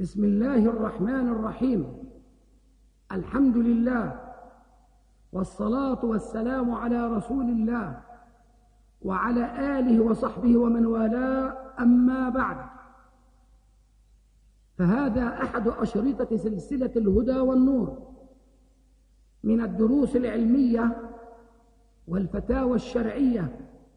بسم الله الرحمن الرحيم. الحمد لله والصلاة والسلام على رسول الله وعلى آله وصحبه ومن والاه، أما بعد، فهذا أحد أشرطة سلسلة الهدى والنور من الدروس العلمية والفتاوى الشرعية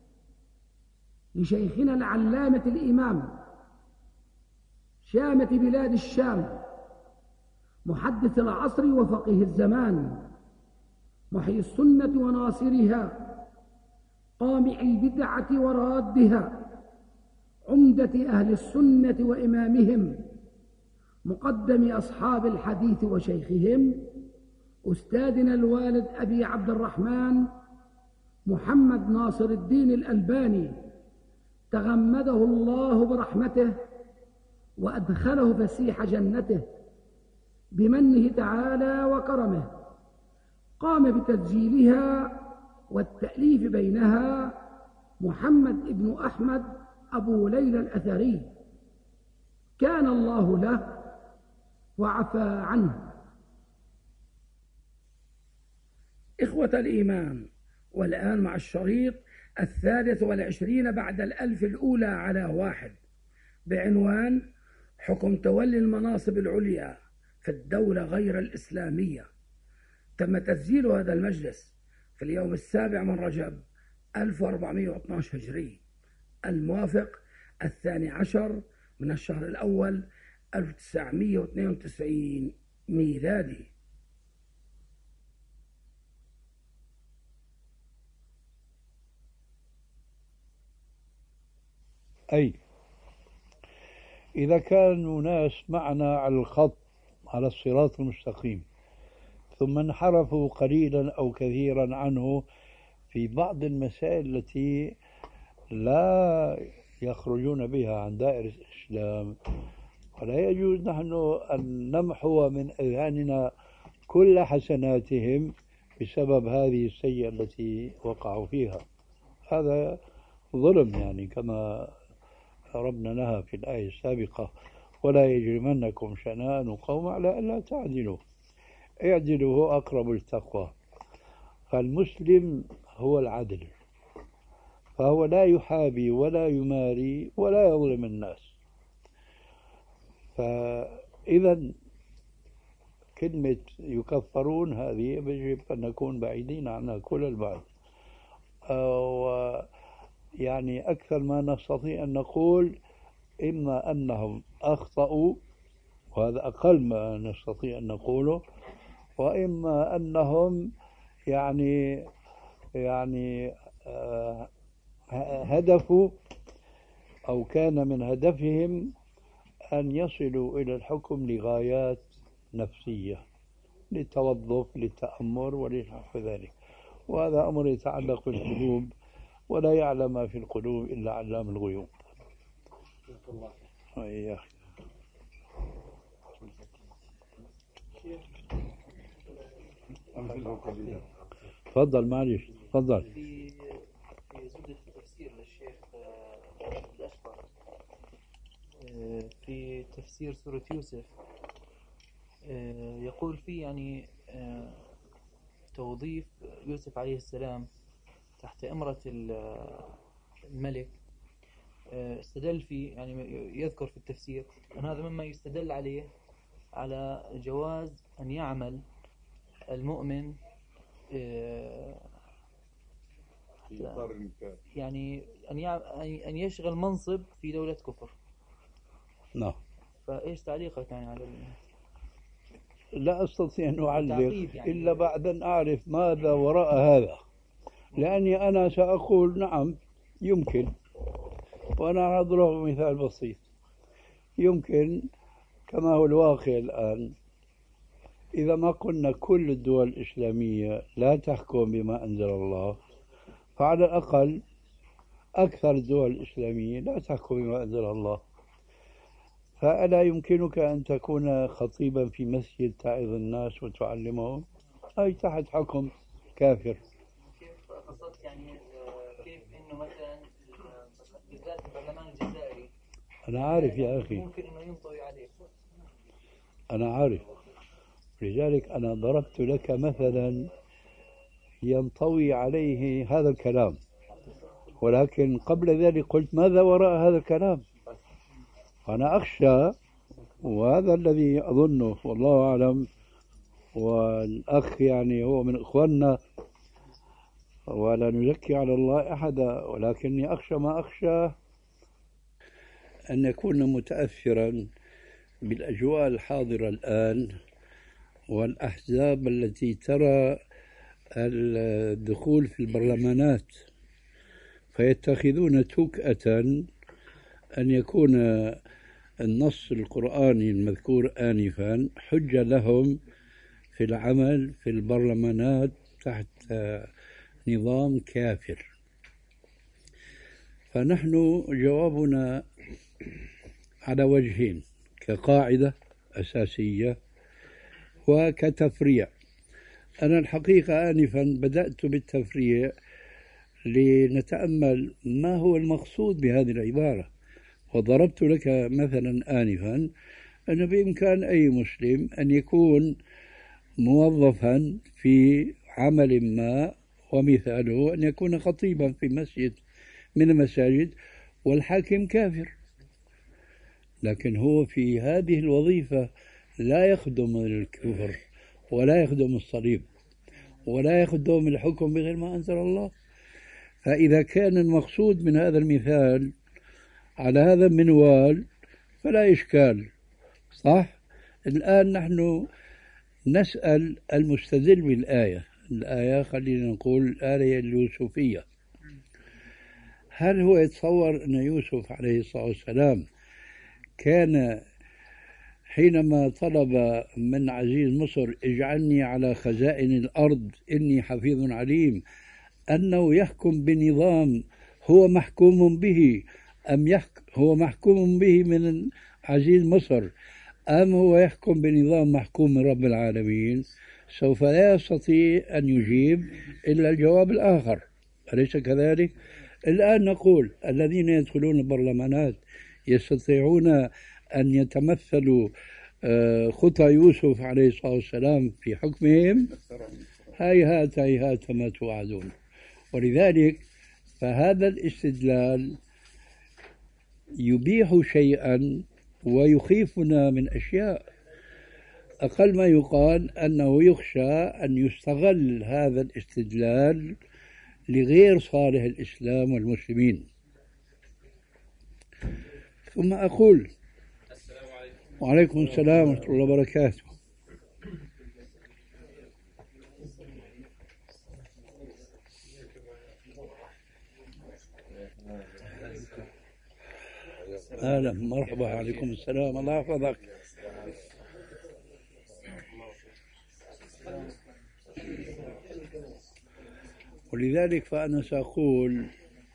لشيخنا العلامة الإمام شامة بلاد الشام، محدث العصر وفقيه الزمان، محيي السنة وناصرها، قامع البدعة ورادها، عمدة أهل السنة وإمامهم، مقدم أصحاب الحديث وشيخهم، أستاذنا الوالد أبي عبد الرحمن محمد ناصر الدين الألباني، تغمده الله برحمته وأدخله فسيح جنته بمنه تعالى وكرمه. قام بتسجيلها والتأليف بينها محمد ابن أحمد أبو ليلى الأثري، كان الله له وعفى عنه. إخوة الإيمان، والآن مع الشريط 23 بعد 1000 الأولى على 1 بعنوان حكم تولي المناصب العليا في الدولة غير الإسلامية. تم تسجيل هذا المجلس في اليوم 7 من رجب 1412 هجري، الموافق 12 من الشهر الأول 1992 ميلادي. أي إذا كانوا ناس معنا على الخط على الصراط المستقيم ثم انحرفوا قليلا أو كثيرا عنه في بعض المسائل التي لا يخرجون بها عن دائرة الإسلام، ولا يجوز نحن أن نمحو من أذهاننا كل حسناتهم بسبب هذه السيئة التي وقعوا فيها. هذا ظلم، يعني كما ربنا نهى في الآية السابقة: ولا يجرمنكم شنآن قوم على ألا تعدلوا اعدلوا هو أقرب للتقوى. فالمسلم هو العدل، فهو لا يحابي ولا يماري ولا يظلم الناس. فإذا كلمة يكفرون هذه يجب أن نكون بعيدين عنها كل البعد. يعني أكثر ما نستطيع أن نقول إما أنهم أخطأوا، وهذا أقل ما نستطيع أن نقوله، وإما أنهم يعني هدفوا أو كان من هدفهم أن يصلوا إلى الحكم لغايات نفسية، للتوظف، للتأمر ونحو ذلك. وهذا أمر يتعلق بالقلوب، ولا يعلم ما في القلوب إلا علام الغيوب. يا أخي تفضل، معلش تفضل. في زبدة التفسير للشيخ الأشقر في تفسير سورة يوسف يقول فيه يعني توظيف يوسف عليه السلام تحت إمرة الملك. استدل فيه، يعني يذكر في التفسير أن هذا مما يستدل عليه على جواز أن يعمل المؤمن يعني أن يشغل منصب في دولة كفر. نعم. فإيش تعليقك يعني على لا أستطيع أن أعلق يعني إلا بعد أن أعرف ماذا وراء هذا، لأني أنا سأقول نعم يمكن، وأنا أضرب مثال بسيط. يمكن كما هو الواقع الآن، إذا ما قلنا كل الدول الإسلامية لا تحكم بما أنزل الله، فعلى الأقل أكثر الدول الإسلامية لا تحكم بما أنزل الله. فألا يمكنك أن تكون خطيبا في مسجد تعظ الناس وتعلمهم أي تحت حكم كافر؟ كيف قصدت يعني كيف إنه مثلا بالذات البرلمان الجزائري أنا عارف يا أخي، ممكن إنه ينطوي عليه أنا عارف، لذلك أنا ضربت لك مثلا ينطوي عليه هذا الكلام، ولكن قبل ذلك قلت ماذا وراء هذا الكلام. أنا أخشى، وهذا الذي أظنه والله أعلم، والأخ يعني هو من إخواننا ولا نزكي على الله أحدا، ولكني أخشى ما أخشى أن يكون متأثرا بالأجواء الحاضرة الآن والأحزاب التي ترى الدخول في البرلمانات، فيتخذون توكأة أن يكون النص القرآني المذكور آنفا حجة لهم في العمل في البرلمانات تحت نظام كافر. فنحن جوابنا على وجهين، كقاعدة أساسية وكتفريع. أنا الحقيقة آنفا بدأت بالتفريع لنتأمل ما هو المقصود بهذه العبارة، وضربت لك مثلا آنفا أن بإمكان أي مسلم أن يكون موظفا في عمل ما، ومثاله أن يكون خطيبا في مسجد من المساجد والحاكم كافر، لكن هو في هذه الوظيفة لا يخدم الكفر ولا يخدم الصليب ولا يخدم الحكم بغير ما أنزل الله. فإذا كان المقصود من هذا المثال على هذا المنوال فلا إشكال، صح؟ الآن نحن نسأل المستدل بالآية، الآية خلينا نقول الآية اليوسفية، هل هو يتصور أن يوسف عليه الصلاة والسلام كان حينما طلب من عزيز مصر اجعلني على خزائن الأرض إني حفيظ عليم أنه يحكم بنظام هو محكوم به، أم هو محكوم به من عزيز مصر، أم هو يحكم بنظام محكوم من رب العالمين؟ سوف لا يستطيع أن يجيب إلا الجواب الآخر، أليس كذلك؟ الآن نقول الذين يدخلون البرلمانات يستطيعون أن يتمثلوا خطى يوسف عليه الصلاة والسلام في حكمهم؟ هيهات هيهات ما توعدون. ولذلك فهذا الاستدلال يبيح شيئا ويخيفنا من أشياء. أقل ما يقال أنه يخشى أن يستغل هذا الاستدلال لغير صالح الإسلام والمسلمين. ثم أقول السلام عليكم. وعليكم السلام ورحمة الله وبركاته. أهلا مرحبا، عليكم السلام، الله يحفظك. ولذلك فأنا سأقول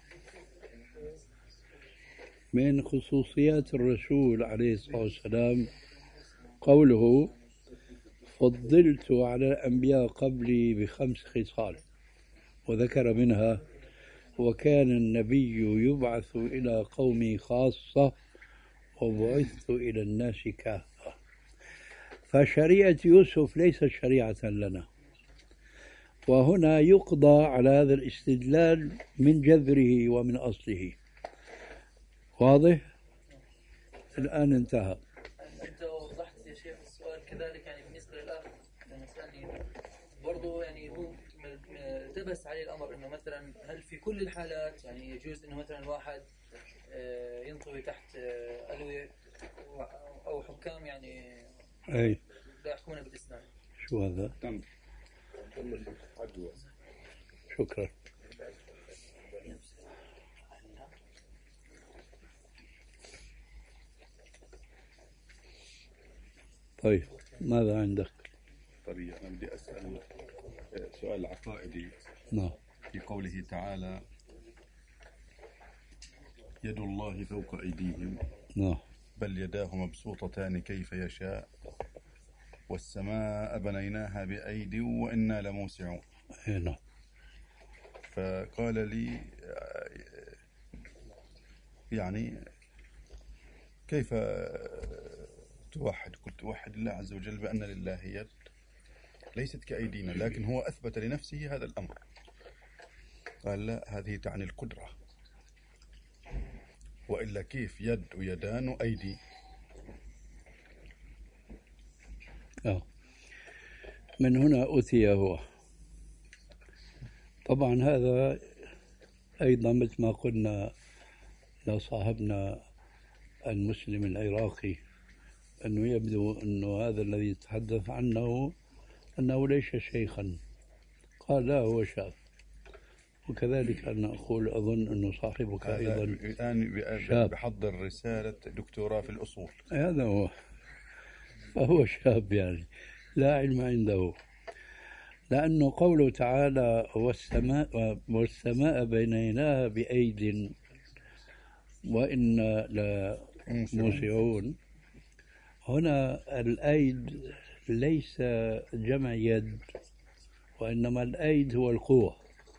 من خصوصيات الرسول عليه الصلاة والسلام قوله فضلت على الأنبياء قبلي ب5 خصال، وذكر منها وكان النبي يبعث إلى قومه خاصة وبعثت إلى الناس كافة. فشريعة يوسف ليست شريعة لنا، وهنا يقضى على هذا الاستدلال من جذره ومن أصله. واضح؟ الآن انتهى. أنت وضحت يا شيخ السؤال كذلك، يعني بالنسبة للأخ لما سألني برضه، يعني هو التبس عليه الأمر إنه مثلا هل في كل الحالات يعني يجوز إنه مثلا الواحد ينطوي تحت ألوية أو حكام يعني أي لا يحكمون بالإسلام؟ شو هذا؟ شكرا. طيب ماذا عندك؟ طريقة أنا بدي أسأل سؤال عقائدي. نعم. في قوله تعالى يد الله فوق أيديهم. نعم. بل يداه مبسوطتان كيف يشاء والسماء بنيناها بأيد وإنا لموسعون. نعم. فقال لي يعني كيف قلت توحد الله عز وجل بأن لله يد ليست كأيدينا، لكن هو أثبت لنفسه هذا الأمر، قال لا هذه تعني القدرة، وإلا كيف يد ويدان وأيدي؟ من هنا أتي هو. طبعا هذا أيضا مثل ما قلنا لصاحبنا المسلم العراقي، أنه يبدو أنه هذا الذي يتحدث عنه أنه ليس شيخا، قال لا هو شاب. وكذلك أنا أقول أظن أنه صاحبك أيضا الآن شاب، بحضر رسالة دكتوراه في الأصول. هذا هو، فهو شاب يعني لا علم عنده. لأنه قوله تعالى والسماء بنيناها بأيد وإنا لموسعون، هنا الأيد ليس جمع يد، وإنما الأيد هو القوة.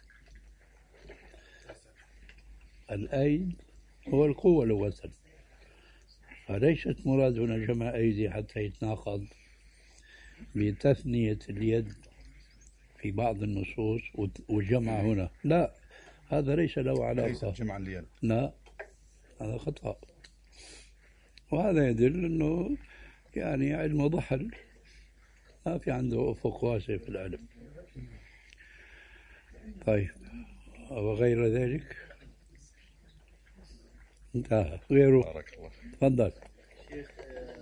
الأيد هو القوة لغة، فليست مراد هنا جمع أيدي حتى يتناقض بتثنية اليد في بعض النصوص وجمع هنا، لا، هذا ليس له علاقة، ليس جمع اليد، لا، هذا خطأ. وهذا يدل أنه يعني علم ضحل، ما في عنده أفق واسع في العلم. طيب، وغير ذلك انتهى. غيره؟ بارك الله. تفضل. شيخ،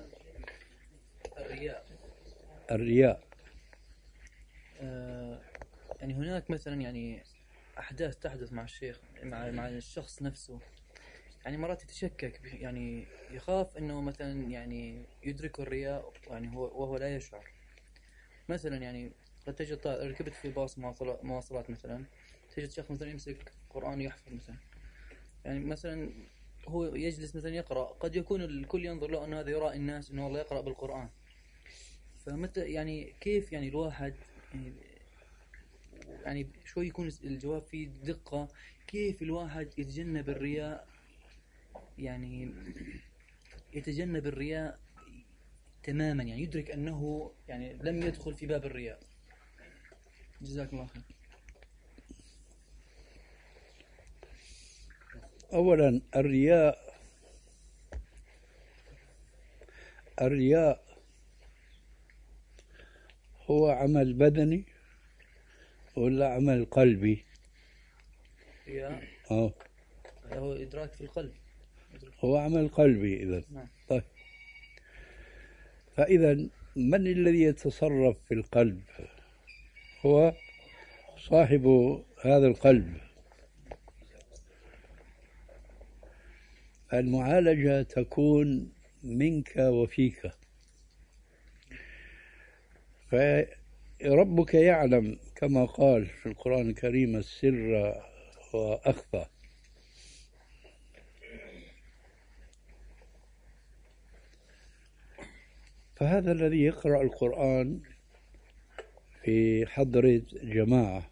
الرياء يعني هناك مثلا يعني أحداث تحدث مع الشيخ، مع الشخص نفسه، يعني مرات يتشكك يعني يخاف أنه مثلا يعني يدرك الرياء يعني وهو لا يشعر. مثلا يعني قد تجد ركبت في باص مواصلات مثلا، تجد شخص مثلا يمسك قرآن يحفظ مثلا، يعني مثلا هو يجلس مثلا يقرأ، قد يكون الكل ينظر له أن هذا يرى الناس أنه والله يقرأ بالقرآن. فمتى يعني كيف يعني الواحد يعني شوي يكون الجواب فيه دقة، كيف الواحد يتجنب الرياء، يعني يتجنب الرياء تماما، يعني يدرك أنه يعني لم يدخل في باب الرياء. جزاك الله خير. أولا الرياء هو عمل بدني ولا عمل قلبي؟ رياء هو إدراك في القلب، هو عمل قلبي إذن. طيب، فإذا من الذي يتصرف في القلب؟ هو صاحب هذا القلب. المعالجة تكون منك وفيك، فربك يعلم كما قال في القرآن الكريم السر وأخفى. فهذا الذي يقرأ القرآن في حضرة جماعة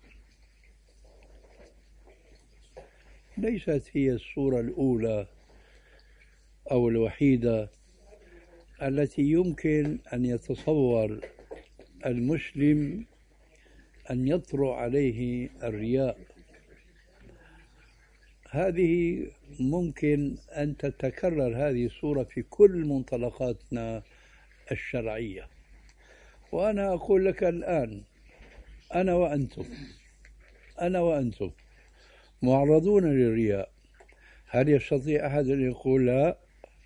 ليست هي الصورة الأولى أو الوحيدة التي يمكن أن يتصور المسلم أن يطرأ عليه الرياء. هذه ممكن أن تتكرر هذه الصورة في كل منطلقاتنا الشرعية. وأنا أقول لك الآن، أنا وأنتم معرضون للرياء. هل يستطيع أحد أن يقول لا؟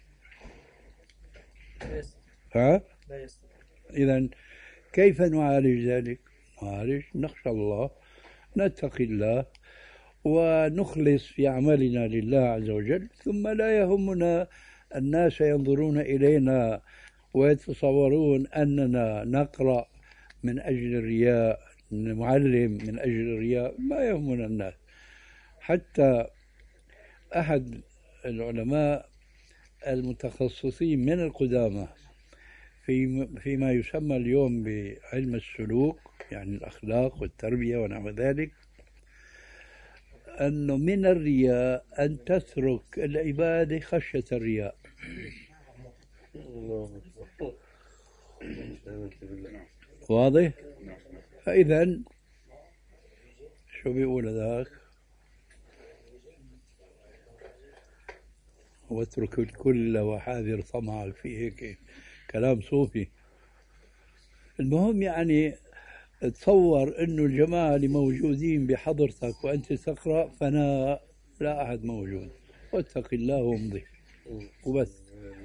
لا يستطيع. إذن كيف نعالج ذلك؟ نخشى الله، نتقي الله، ونخلص في عملنا لله عز وجل، ثم لا يهمنا الناس ينظرون إلينا ويتصورون أننا نقرأ من أجل الرياء، نعلم من أجل الرياء، ما يهمنا الناس. حتى أحد العلماء المتخصصين من القدامى فيما يسمى اليوم بعلم السلوك، يعني الأخلاق والتربية ونحو ذلك، أنه من الرياء أن تترك العبادة خشية الرياء. واضح؟ فإذا شو بيقول هذاك؟ واترك الكل وحاذر طمعك في هيك كلام صوفي. المهم يعني تصور انه الجماعة اللي موجودين بحضرتك وانت تقرأ فناء، لا احد موجود، واتق الله وامضي وبس.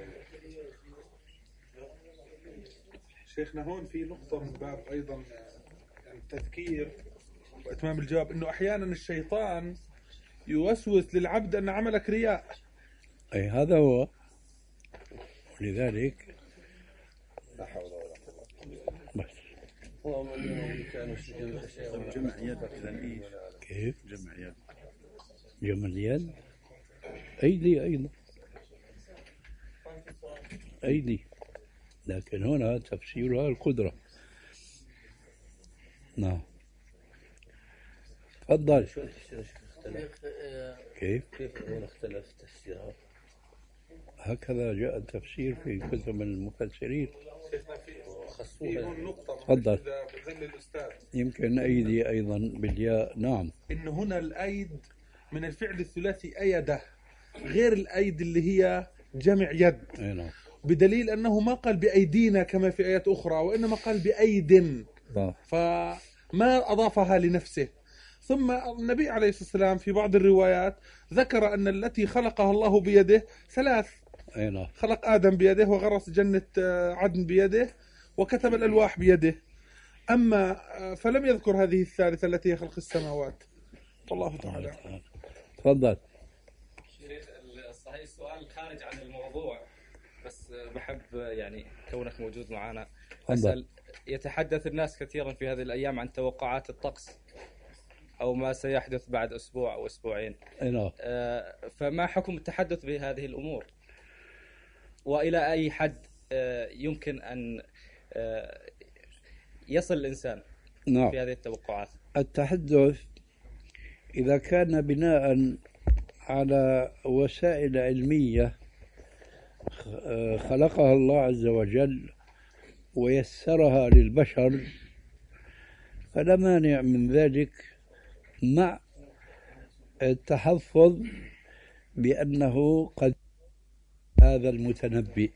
شيخنا هون في نقطة من باب ايضا يعني التذكير واتمام الجواب، انه احيانا الشيطان يوسوس للعبد ان عملك رياء. اي هذا هو. ولذلك لا حول ولا قوة. بس اللهم انهم كانوا جمع يد إذن إيش؟ كيف؟ جمع يد. جمع اليد أيدي أيضا، أيدي، لكن هنا تفسيرها القدرة. نعم تفضل. شو التفسير اختلف؟ كيف هنا اختلف تفسيرها؟ هكذا جاء التفسير في كتب المفسرين. شيخنا في هون نقطة تفضل. إذا بذل الأستاذ، يمكن أيدي أيضا بالياء. نعم إنه هنا الأيد من الفعل الثلاثي أيده، غير الأيد اللي هي جمع يد، أي نعم. بدليل أنه ما قال بأيدينا كما في آيات أخرى، وإنما قال بأيد، فما أضافها لنفسه. ثم النبي عليه الصلاة والسلام في بعض الروايات ذكر أن التي خلقها الله بيده ثلاث. أي نعم. خلق آدم بيده، وغرس جنة عدن بيده، وكتب الألواح بيده. أما فلم يذكر هذه الثالثة التي هي خلق السماوات. والله تعالى. تفضل. صحيح السؤال خارج عن الموضوع، بس بحب يعني كونك موجود معنا أسأل. يتحدث الناس كثيرا في هذه الأيام عن توقعات الطقس أو ما سيحدث بعد أسبوع أو أسبوعين. نعم. فما حكم التحدث بهذه الأمور؟ وإلى أي حد يمكن أن يصل الإنسان نعم. في هذه التوقعات؟ التحدث إذا كان بناء على وسائل علمية خلقها الله عز وجل ويسرها للبشر فلا مانع من ذلك، مع التحفظ بأنه قد هذا المتنبئ.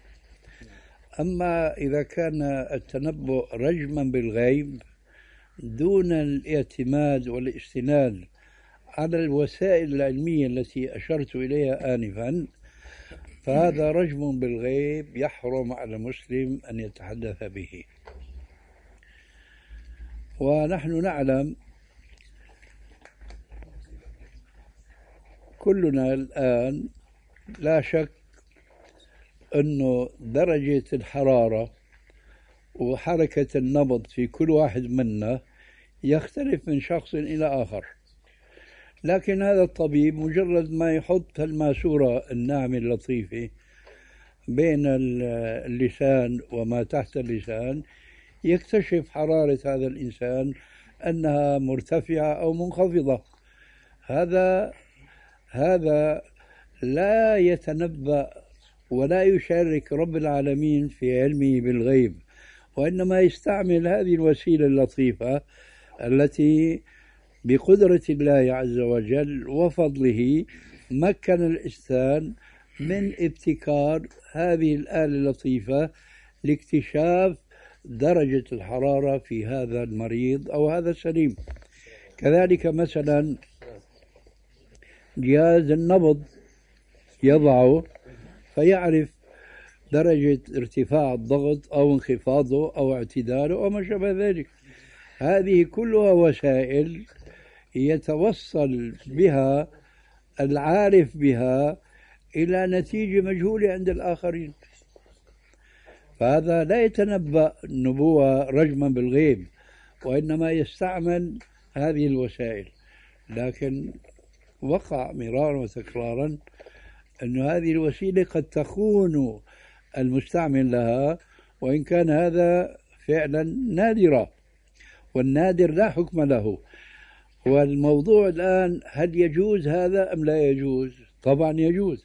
أما إذا كان التنبؤ رجما بالغيب دون الاعتماد والاستناد على الوسائل العلمية التي أشرت إليها آنفا، فهذا رجم بالغيب يحرم على المسلم أن يتحدث به. ونحن نعلم كلنا الآن لا شك أنه درجة الحرارة وحركة النبض في كل واحد منا يختلف من شخص إلى آخر، لكن هذا الطبيب مجرد ما يحط الماسورة الناعمة اللطيفة بين اللسان وما تحت اللسان يكتشف حرارة هذا الإنسان أنها مرتفعة أو منخفضة. هذا لا يتنبأ ولا يشارك رب العالمين في علمه بالغيب، وإنما يستعمل هذه الوسيلة اللطيفة التي بقدرة الله عز وجل وفضله مكن الإنسان من ابتكار هذه الآلة اللطيفة لاكتشاف درجة الحرارة في هذا المريض أو هذا السليم. كذلك مثلا جهاز النبض يضعه فيعرف درجة ارتفاع الضغط أو انخفاضه أو اعتداله أو ما شابه ذلك. هذه كلها وسائل يتوصل بها العارف بها إلى نتيجة مجهولة عند الآخرين. فهذا لا يتنبأ النبوة رجما بالغيب، وإنما يستعمل هذه الوسائل. لكن وقع مرارا وتكرارا أن هذه الوسيلة قد تخون المستعمل لها، وإن كان هذا فعلا نادرا، والنادر لا حكم له. والموضوع الآن هل يجوز هذا أم لا يجوز؟ طبعا يجوز،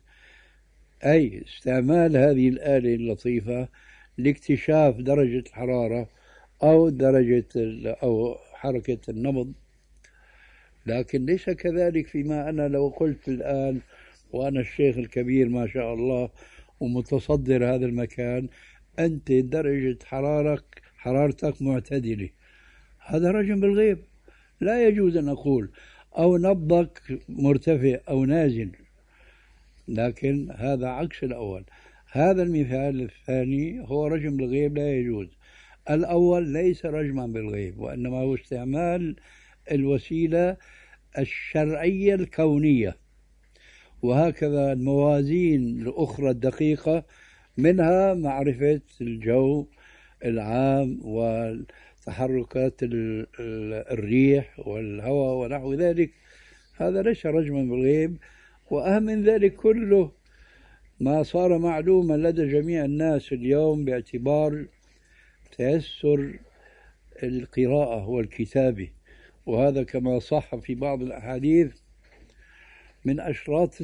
أي استعمال هذه الآلة اللطيفة لاكتشاف درجة الحرارة أو درجة أو حركة النبض. لكن ليس كذلك فيما أنا لو قلت الآن وأنا الشيخ الكبير ما شاء الله ومتصدر هذا المكان، أنت درجة حرارتك معتدلة، هذا رجم بالغيب، لا يجوز أن أقول. أو نبضك مرتفع أو نازل، لكن هذا عكس الأول. هذا المثال الثاني هو رجم بالغيب لا يجوز. الأول ليس رجما بالغيب، وإنما هو استعمال الوسيلة الشرعية الكونية. وهكذا الموازين الأخرى الدقيقة، منها معرفة الجو العام وتحركات الريح والهواء ونحو ذلك، هذا ليس رجما بالغيب. وأهم من ذلك كله ما صار معلوما لدى جميع الناس اليوم باعتبار تيسر القراءة والكتابة، وهذا كما صح في بعض الأحاديث من أشراط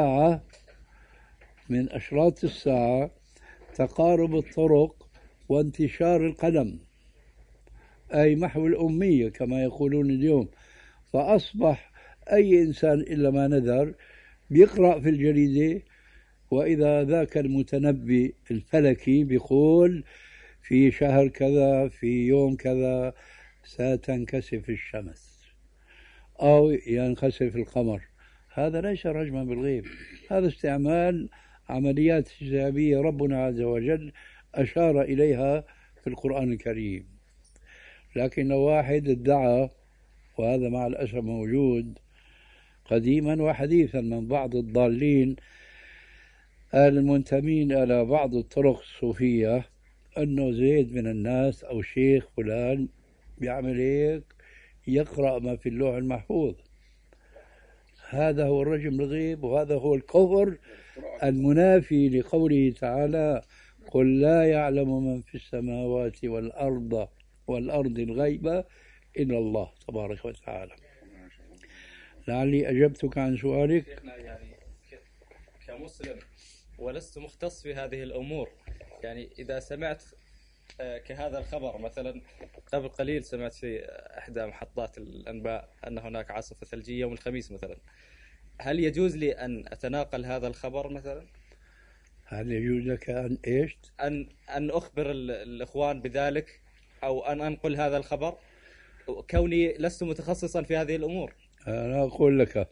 الساعة تقارب الطرق وانتشار القلم، أي محو الأمية كما يقولون اليوم. فأصبح أي إنسان إلا ما نذر بيقرأ في الجريدة، وإذا ذاك المتنبي الفلكي بيقول في شهر كذا في يوم كذا ستنكسف الشمس أو ينخسف القمر، هذا ليس رجما بالغيب، هذا استعمال عمليات حسابية ربنا عز وجل أشار إليها في القرآن الكريم. لكن لو واحد ادعى، وهذا مع الأسف موجود قديما وحديثا من بعض الضالين المنتمين إلى بعض الطرق الصوفية، أنه زيد من الناس أو شيخ فلان بيعمل هيك، يقرأ ما في اللوح المحفوظ، هذا هو الرجم بالغيب، وهذا هو الكفر المنافي لقوله تعالى: قل لا يعلم من في السماوات والأرض الغيب إلا الله تبارك وتعالى. لعلي أجبتك عن سؤالك. يعني كمسلم ولست مختص في هذه الأمور، يعني إذا سمعت كهذا الخبر مثلا، قبل قليل سمعت في إحدى محطات الأنباء أن هناك عاصفة ثلجية يوم الخميس مثلا، هل يجوز لي أن أتناقل هذا الخبر مثلا؟ هل يجوز لك أن إيش؟ أن أخبر الإخوان بذلك أو أن أنقل هذا الخبر، كوني لست متخصصا في هذه الأمور؟ أنا أقول لك،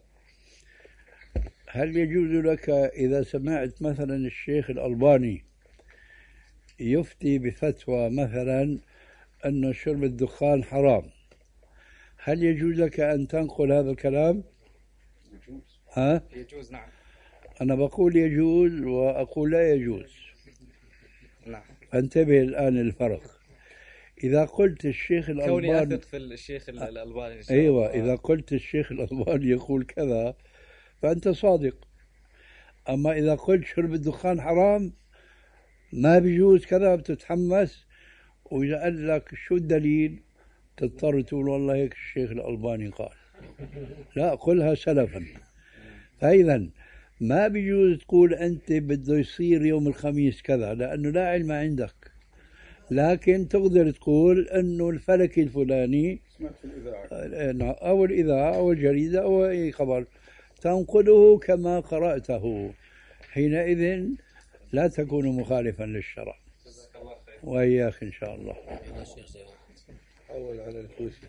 هل يجوز لك إذا سمعت مثلا الشيخ الألباني يفتي بفتوى مثلا أن شرب الدخان حرام، هل يجوز لك أن تنقل هذا الكلام؟ يجوز. ها؟ يجوز، نعم. أنا بقول يجوز وأقول لا يجوز. نعم. فانتبه الآن الفرق. إذا قلت الشيخ الألباني، كوني أثق في الشيخ الألباني، أيوة، إذا قلت الشيخ الألباني يقول كذا فأنت صادق. أما إذا قلت شرب الدخان حرام ما بيجوز كذا بتتحمس، وإذا قال لك شو الدليل تضطر تقول والله هيك الشيخ الألباني قال. لا، قلها سلفا. فإذا ما بيجوز تقول أنت بده يصير يوم الخميس كذا، لأنه لا علم عندك، لكن تقدر تقول أنه الفلك الفلاني أو الإذاعة أو الجريدة أو أي خبر تنقله كما قرأته، حينئذ لا تكون مخالفا للشرع. وإياك إن شاء الله. أول على الكوشي.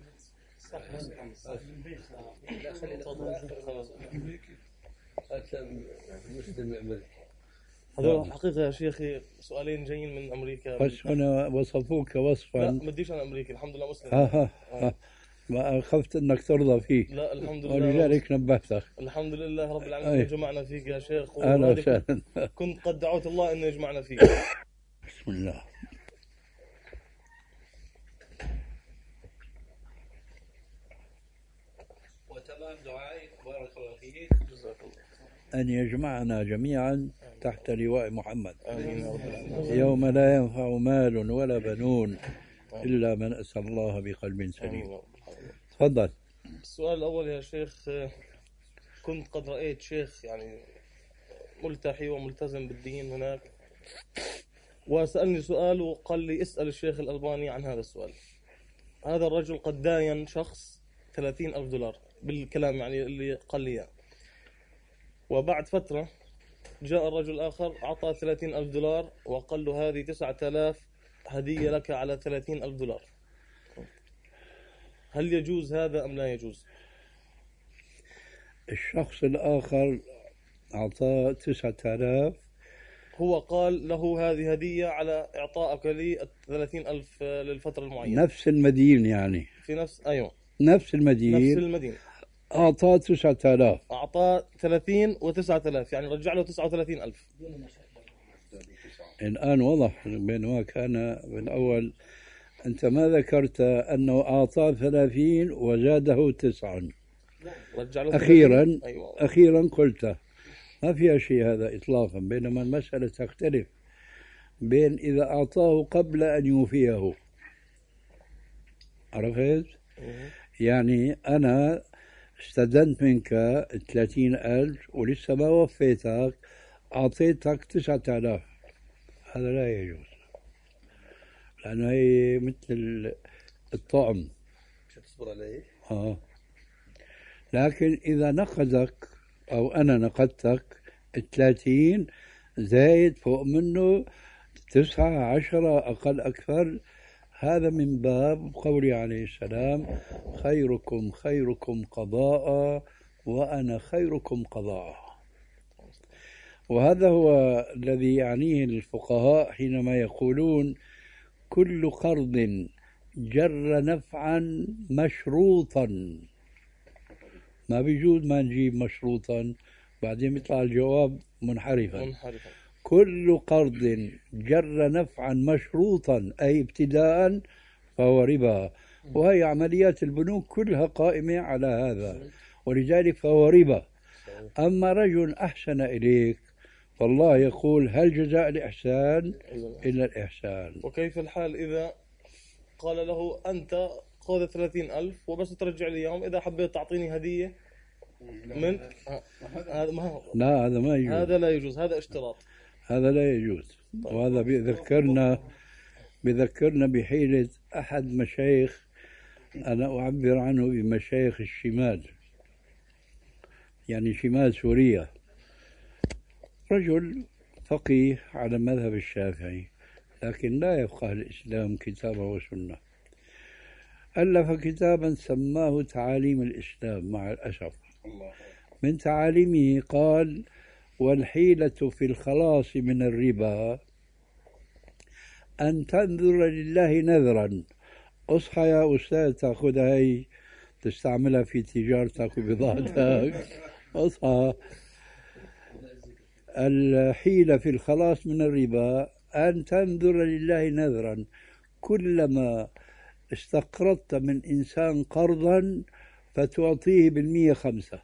هذا حقيقة يا شيخي سؤالين جايين من أمريكا، بس هنا وصفوك وصفا. لا ما بديش أنا أمريكي، الحمد لله مسلم. ما خفت أنك ترضى فيه. لا الحمد لله، ولذلك نبهتك. الحمد لله رب العالمين جمعنا فيك يا شيخ، أهلا وسهلا. كنت قد دعوت الله أنه يجمعنا فيك. بسم الله. وتمام دعائك بارك الله فيك، جزاك الله. أن يجمعنا جميعا تحت لواء محمد. آمين يا رب العالمين. يوم لا ينفع مال ولا بنون إلا من أتى الله بقلب سليم. تفضل. السؤال الأول يا شيخ، كنت قد رأيت شيخ يعني ملتحي وملتزم بالدين هناك، وسألني سؤال وقال لي اسأل الشيخ الألباني عن هذا السؤال. هذا الرجل قد داين شخص $30,000 بالكلام يعني اللي قال لي إياه. وبعد فترة جاء الرجل آخر أعطاه $30,000 وقال له هذه 9,000 هدية لك على $30,000. هل يجوز هذا أم لا يجوز؟ الشخص الآخر أعطاه 9,000. هو قال له هذه هدية على إعطائك لي 30,000 للفترة المعينة. نفس المدين يعني. في نفس أيوة. نفس المدينة. أعطاه 9,000. أعطاه 30 و9,000 يعني رجع له 39,000. الآن وضح بينما كان بالأول. أنت ما ذكرت أنه أعطاه 30 وزاده 9. أخيرا قلت ما فيها شيء هذا إطلاقا، بينما المسألة تختلف بين إذا أعطاه قبل أن يوفيه. عرفت؟ يعني أنا استدنت منك 30,000 ولسه ما وفيتك، أعطيتك 9,000. هذا لا يجوز، لأنه هي مثل الطعم. مش هتصبر عليه. لكن إذا نقدك أو أنا نقدتك 30 زايد فوق منه 9 10 أقل أكثر، هذا من باب قوله عليه السلام خيركم خيركم قضاء وأنا خيركم قضاء. وهذا هو الذي يعنيه الفقهاء حينما يقولون كل قرض جر نفعا مشروطا. ما بيجوز ما نجيب مشروطا بعدين يطلع الجواب منحرفا. كل قرض جر نفعا مشروطا أي ابتداء فهو ربا، وهي عمليات البنوك كلها قائمة على هذا، ولذلك فهو ربا. أما رجل أحسن إليك فالله يقول هل جزاء الإحسان إلا الإحسان. وكيف الحال إذا قال له أنت خذ 30,000 وبس ترجع لي يوم إذا حبيت تعطيني هدية من هذا ما هو. لا هذا ما يجوز. هذا لا يجوز، هذا اشتراط. هذا لا يجوز. وهذا بذكرنا بحيلة أحد مشايخ أنا أعبر عنه بمشايخ الشمال، يعني شمال سوريا. رجل فقيه على مذهب الشافعي لكن لا يفقه الإسلام كتابه وسنة. ألف كتابا سماه تعاليم الإسلام مع الأسف. من تعاليمه قال والحيلة في الخلاص من الربا أن تنذر لله نذرا. أصحى يا أستاذ تأخذها هي تستعملها في تجارتك وبضاعتك. أصحى. الحيلة في الخلاص من الربا أن تنذر لله نذرا. كلما استقرضت من إنسان قرضا فتعطيه 5%.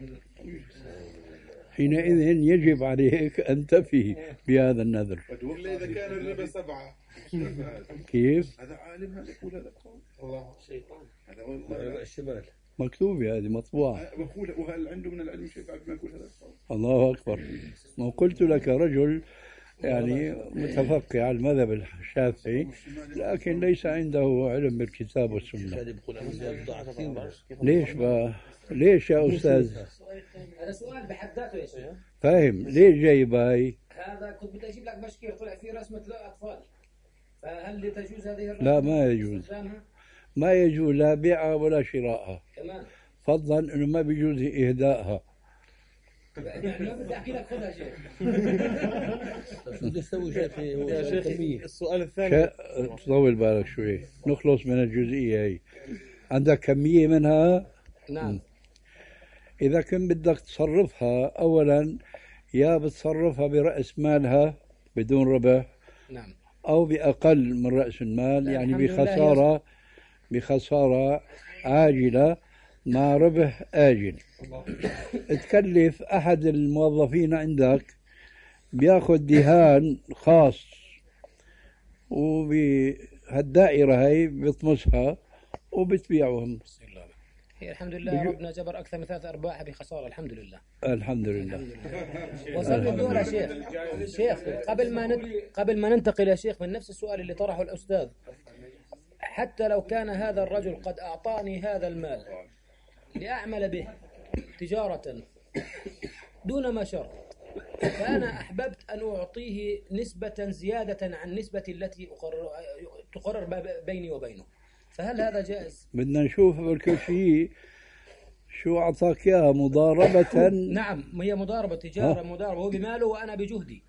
حينئذ يجب عليك أن تفي بهذا النذر. إلا إذا كان الربا 7. كيف؟ هذا عالم هذا يقول هذا الله شيطان. هذا والله الشمال مكتوبة هذه مطبوعة. وهل عنده من العلم شيء بعد ما يقول هذا؟ الله أكبر. وقلت لك رجل يعني متفقه على المذهب الشافعي لكن ليس عنده علم بالكتاب والسنة. ليش بقى؟ ليش يا أستاذ؟ هذا سؤال بحد ذاته يا شيخ. فاهم ليش جايب هاي؟ هذا كنت بدي أجيب لك بشكير طلع فيه رسمة أطفال، فهل تجوز هذه الرسمة؟ لا ما يجوز. ما يجوز لا بيعها ولا شراءها. كمان. فضلا إنه ما بيجوز إهدائها. يعني ما بدي أحكي لك خذها شيخ. شو بدي أسوي يا شيخ؟ السؤال الثاني طول بالك شوي نخلص من الجزئية هي. عندك كمية منها؟ نعم. إذا كنت بدك تصرفها أولا يا بتصرفها برأس مالها بدون ربح. نعم. أو بأقل من رأس المال يعني بخسارة عاجلة مع ربح آجل. تكلف أحد الموظفين عندك بياخذ دهان خاص وبهالدائرة هاي بيطمسها وبتبيعهم هي الحمد لله ربنا جبر أكثر من 3 أرباع بخسارة الحمد لله. الحمد لله. وصلنا الدور يا شيخ. قبل ما ننتقل يا شيخ من نفس السؤال اللي طرحه الأستاذ، حتى لو كان هذا الرجل قد أعطاني هذا المال لأعمل به تجارة دون ما شرط، فأنا أحببت أن أعطيه نسبة زيادة عن نسبة التي تقرر بيني وبينه، فهل هذا جائز؟ بدنا نشوف بركي شيء شو أعطاك إياها مضاربة. نعم، هي مضاربة، تجارة مضاربة، هو بماله وأنا بجهدي.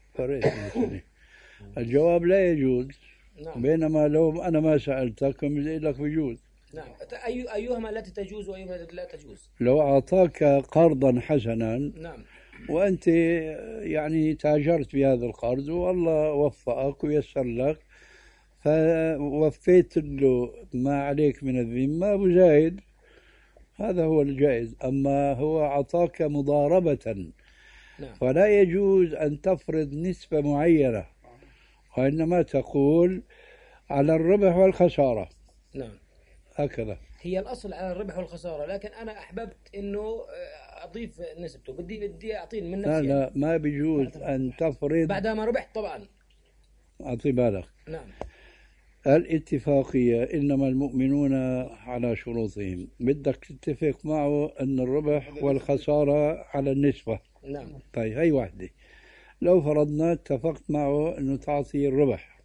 الجواب لا يجوز. نعم. بينما لو أنا ما سألتك بقول لك بجوز. نعم. أيهما التي تجوز وأيهما لا تجوز؟ لو أعطاك قرضا حسنا، نعم، وأنت يعني تاجرت بهذا القرض والله وفقك ويسر لك، فوفيت له ما عليك من الذمة أبو زايد، هذا هو الجائز. أما هو أعطاك مضاربة، نعم، فلا يجوز أن تفرض نسبة معينة، وإنما تقول على الربح والخسارة. نعم، هكذا هي الأصل على الربح والخسارة، لكن أنا أحببت إنه أضيف نسبته، بدي أعطيه من نفسي. لا ما بيجوز أن تفرض بعد ما ربحت طبعا. أعطي بالك. نعم. الاتفاقية إنما المؤمنون على شروطهم، بدك تتفق معه أن الربح والخسارة على النسبة. نعم. طيب هي واحدة. لو فرضنا اتفقت معه أنه تعطي الربح،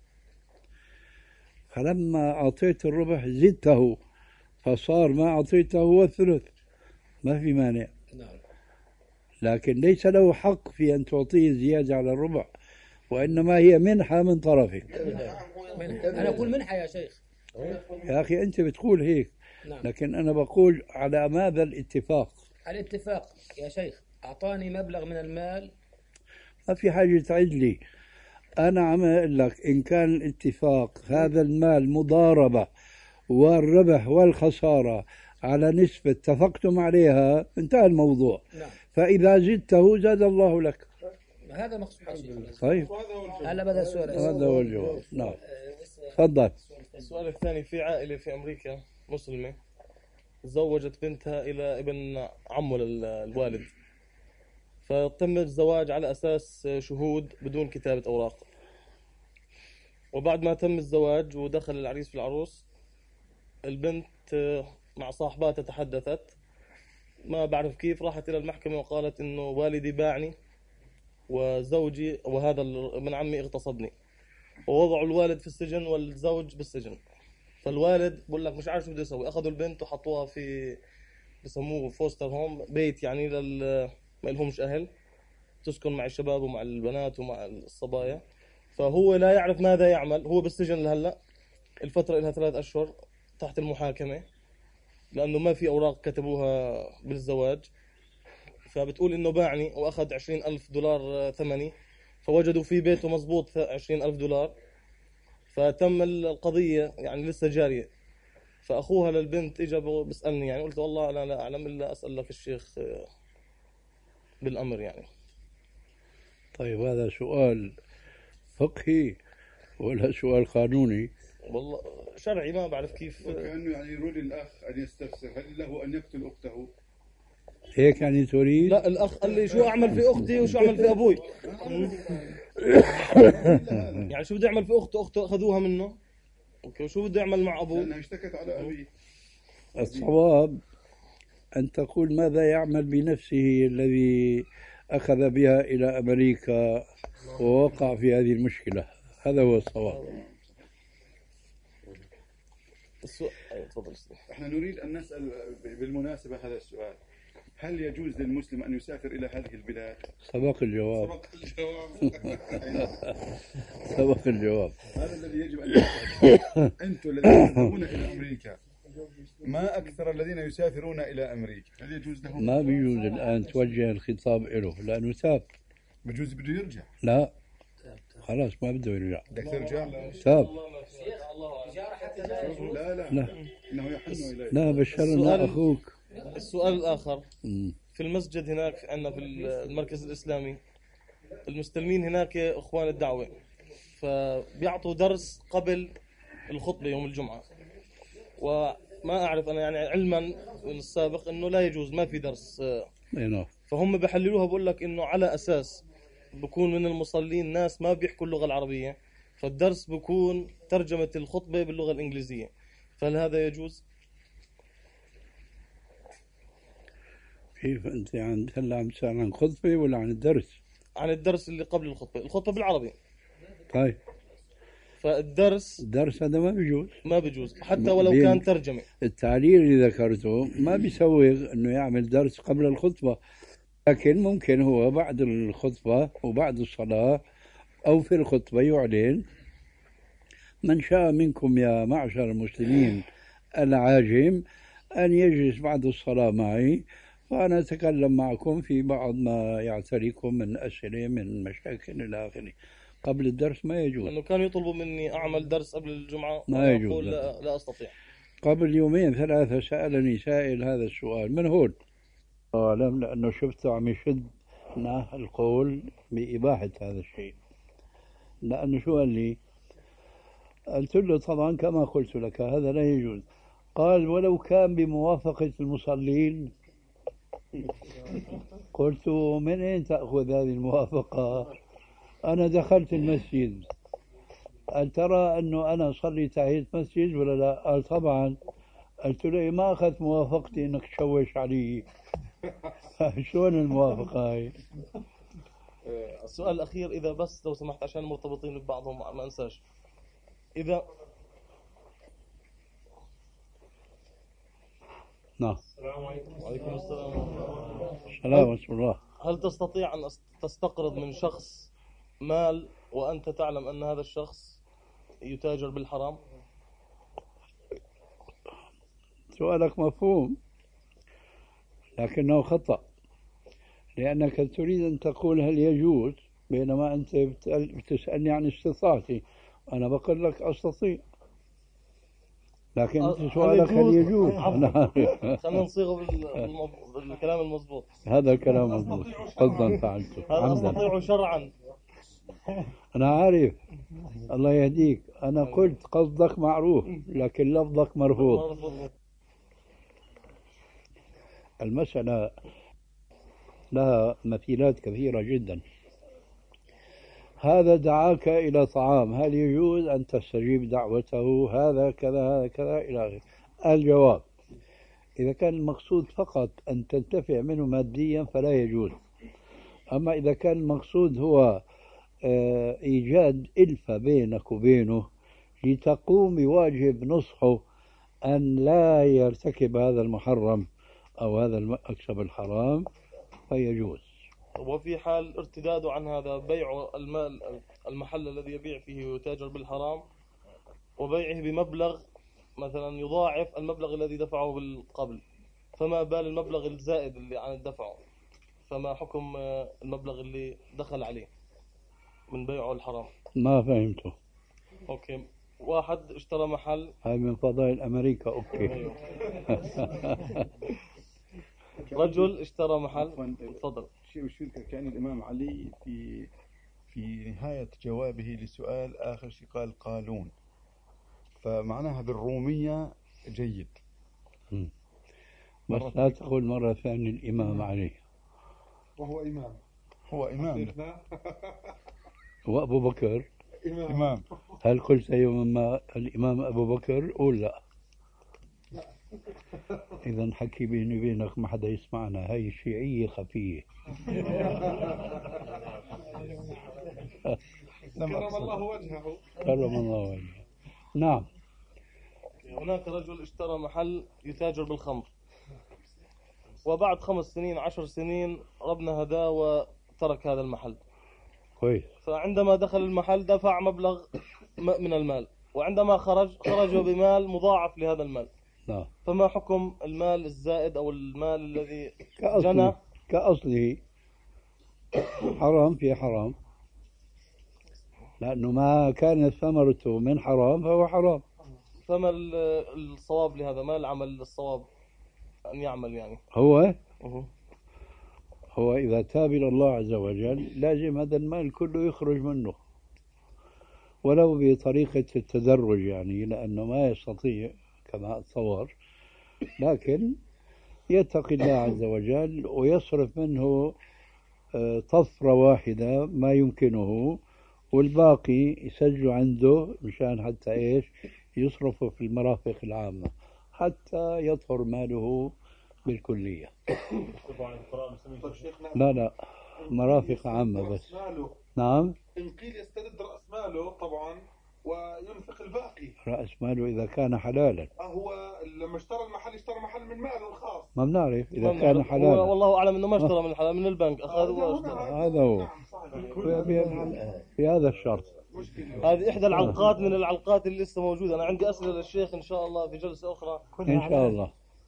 فلما أعطيت الربح زدته فصار ما أعطيته هو الثلث، ما في مانع. نعم. لكن ليس له حق في أن تعطيه زيادة على الربع، وإنما هي منحة من طرفك. أنا أقول منحة يا شيخ. يا أخي أنت بتقول هيك. نعم. لكن أنا بقول على ماذا الاتفاق؟ الاتفاق يا شيخ أعطاني مبلغ من المال. ما في حاجة تعد لي، أنا عم أقول لك إن كان الاتفاق هذا المال مضاربة والربح والخسارة على نسبة اتفقتم عليها انتهى الموضوع. نعم. فإذا زدته زاد الله لك. هذا مقصود. طيب هلا بدأ السؤال. هذا هو الجواب. نعم تفضل. السؤال الثاني، في عائلة في أمريكا مسلمة زوجت بنتها إلى ابن عمه للوالد، فتم الزواج على أساس شهود بدون كتابة أوراق. وبعد ما تم الزواج ودخل العريس في العروس، البنت مع صاحباتها تحدثت، ما بعرف كيف، راحت إلى المحكمة وقالت إنه والدي باعني وزوجي وهذا ابن عمي اغتصبني، ووضعوا الوالد في السجن والزوج بالسجن. فالوالد بقول لك مش عارف شو بده يسوي، أخذوا البنت وحطوها في بسموه فوستر هوم، بيت يعني ما لهمش أهل، تسكن مع الشباب ومع البنات ومع الصبايا. فهو لا يعرف ماذا يعمل، هو بالسجن لهلا، الفترة لها 3 أشهر تحت المحاكمة لأنه ما في أوراق كتبوها بالزواج. فبتقول إنه باعني وأخذ $20,000 ثمني، فوجدوا في بيته مزبوط $20,000، فتم القضية يعني لسه جارية. فأخوها للبنت إجا بسألني، يعني قلت والله أنا لا أعلم إلا أسأل لك الشيخ بالأمر يعني. طيب هذا سؤال فقهي ولا سؤال قانوني؟ والله شرعي، ما بعرف كيف. وكأنه يعني يريد الأخ أن يستفسر هل له أن يقتل أخته؟ هيك يعني تريد؟ لا، الأخ قال لي شو أعمل في أختي وشو أعمل في أبوي. يعني شو بده يعمل في أخته أخذوها منه، أوكي، وشو بده يعمل مع أبوه؟ لأنها اشتكت على أبيه. الصواب أن تقول ماذا يعمل بنفسه الذي أخذ بها إلى أمريكا ووقع في هذه المشكلة، هذا هو الصواب. تفضل. احنا نريد أن نسأل بالمناسبة هذا السؤال، هل يجوز للمسلم أن يسافر إلى هذه البلاد؟ سبق الجواب. سبق الجواب. هذا الذي يجب أن يسأل. أنتم الذين تذهبون إلى أمريكا، ما أكثر الذين يسافرون إلى أمريكا، هل يجوز لهم؟ ما بيجوز الآن توجه الخطاب له لأنه تاب. بجوز بده يرجع. لا خلاص ما بده يرجع. بدك ترجع؟ تاب. لا إنه يحن إليه. لا بشرنا أخوك. السؤال الآخر، في المسجد هناك عندنا في المركز الإسلامي المستلمين هناك إخوان الدعوة، فبيعطوا درس قبل الخطبة يوم الجمعة، ما أعرف أنا يعني علما من السابق إنه لا يجوز، ما في درس. نعم. فهم بحللوها بقول لك إنه على أساس بكون من المصلين ناس ما بيحكوا اللغة العربية، فالدرس بكون ترجمة الخطبة باللغة الإنجليزية، فهل هذا يجوز؟ كيف أنت هلا عم تسأل عن خطبة ولا عن الدرس؟ عن الدرس اللي قبل الخطبة بالعربي. طيب فالدرس هذا ما بيجوز، ما بيجوز حتى ولو كان ترجمة. التعليل اللي ذكرته ما بيسوغ انه يعمل درس قبل الخطبة، لكن ممكن هو بعد الخطبة وبعد الصلاة او في الخطبة يعلن: من شاء منكم يا معشر المسلمين العاجم ان يجلس بعد الصلاة معي، فأنا أتكلم معكم في بعض ما يعتريكم من أسئلة من مشاكل إلى آخره. قبل الدرس ما يجوز، لأنه كانوا يطلبوا مني أعمل درس قبل الجمعة ما يجوز. لا أستطيع. قبل 2-3 سألني سائل هذا السؤال من هون أعلم، لأنه شفته عم يشد القول بإباحة هذا الشيء. لأنه شو قال لي؟ قلت له طبعا كما قلت لك هذا لا يجوز. قال: ولو كان بموافقة المصلين. قلت: من أين تأخذ هذه الموافقة؟ أنا دخلت المسجد، قال: ترى أنه أنا أصلي تحية مسجد ولا لا؟ قال: طبعا. قلت له: ما أخذت موافقتي أنك تشوش علي. شلون الموافقة هاي؟ السؤال الأخير إذا بس لو سمحت عشان مرتبطين ببعضهم ما أنساش. إذا نعم. السلام عليكم. وعليكم السلام. السلام ورحمة الله. هل تستطيع أن تستقرض من شخص مال وأنت تعلم أن هذا الشخص يتاجر بالحرام؟ سؤالك مفهوم لكنه خطأ، لأنك تريد أن تقول هل يجوز، بينما أنت بتسألني عن استطاعتي. أنا بقول لك أستطيع، لكن أنت سؤالك هل يجوز. خلينا نصيغه بالكلام المضبوط. هذا الكلام مضبوط، قصدا فعلته. هذا أستطيع شرعا. أنا عارف، الله يهديك. أنا قلت قصدك معروف لكن لفظك مرفوض. المسألة لها مثيلات كثيرة جدا. هذا دعاك إلى طعام، هل يجوز أن تستجيب دعوته؟ هذا كذا هذا كذا إلى آخره. الجواب: إذا كان المقصود فقط أن تنتفع منه ماديا فلا يجوز. أما إذا كان المقصود هو إيجاد ألفة بينك وبينه لتقوم بواجب نصحه أن لا يرتكب هذا المحرم أو هذا المكسب الحرام فيجوز. وفي حال ارتداده عن هذا بيع المحل الذي يبيع فيه ويتاجر بالحرام وبيعه بمبلغ مثلا يضاعف المبلغ الذي دفعه بالقبل، فما بال المبلغ الزائد اللي عن دفعه؟ فما حكم المبلغ اللي دخل عليه من بيعه الحرام؟ ما فهمته. اوكي، واحد اشترى محل، هاي من فضائل أمريكا. أوكي. رجل اشترى محل. تفضل. شيء كان الإمام علي في نهاية جوابه لسؤال آخر شيء قال قالون، فمعناها بالرومية جيد. بس لا تقول مرة ثانية الإمام علي. وهو إمام. هو إمام. وأبو بكر إمام. هل قلت يوم ما الإمام أبو بكر؟ قول لا. إذا حكي بيني وبينك ما حدا يسمعنا، هاي شيعية خفية. كرم الله وجهه. كرم الله وجهه. نعم. هناك رجل اشترى محل يتاجر بالخمر، وبعد 5 سنين 10 سنين ربنا هداه وترك هذا المحل. كويس. فعندما دخل المحل دفع مبلغ من المال، وعندما خرج بمال مضاعف لهذا المال. نعم. فما حكم المال الزائد أو المال الذي جنى؟ كأصله حرام في حرام، لأنه ما كانت ثمرته من حرام فهو حرام. فما الصواب لهذا؟ ما العمل الصواب أن يعمل يعني؟ هو إذا تاب إلى الله عز وجل لازم هذا المال كله يخرج منه، ولو بطريقة التدرج يعني، لأنه ما يستطيع كما أتصور لكن يتقي الله عز وجل ويصرف منه طفرة واحدة ما يمكنه، والباقي يسجل عنده مشان حتى إيش يصرفه في المرافق العامة حتى يطهر ماله بالكلية. لا مرافق عامة بس. نعم. إن قيل يسترد رأس ماله طبعا وينفق الباقي. رأس ماله إذا كان حلالا. هو لما اشترى المحل اشترى محل من ماله الخاص. ما بنعرف إذا كان حلالا. والله أعلم إنه ما اشترى من الحلال، من البنك أخذ هذا هو في هذا الشرط. هذه إحدى العلقات من العلقات اللي لسه موجودة. أنا عندي أسئلة للشيخ إن شاء الله في جلسة أخرى إن شاء الله.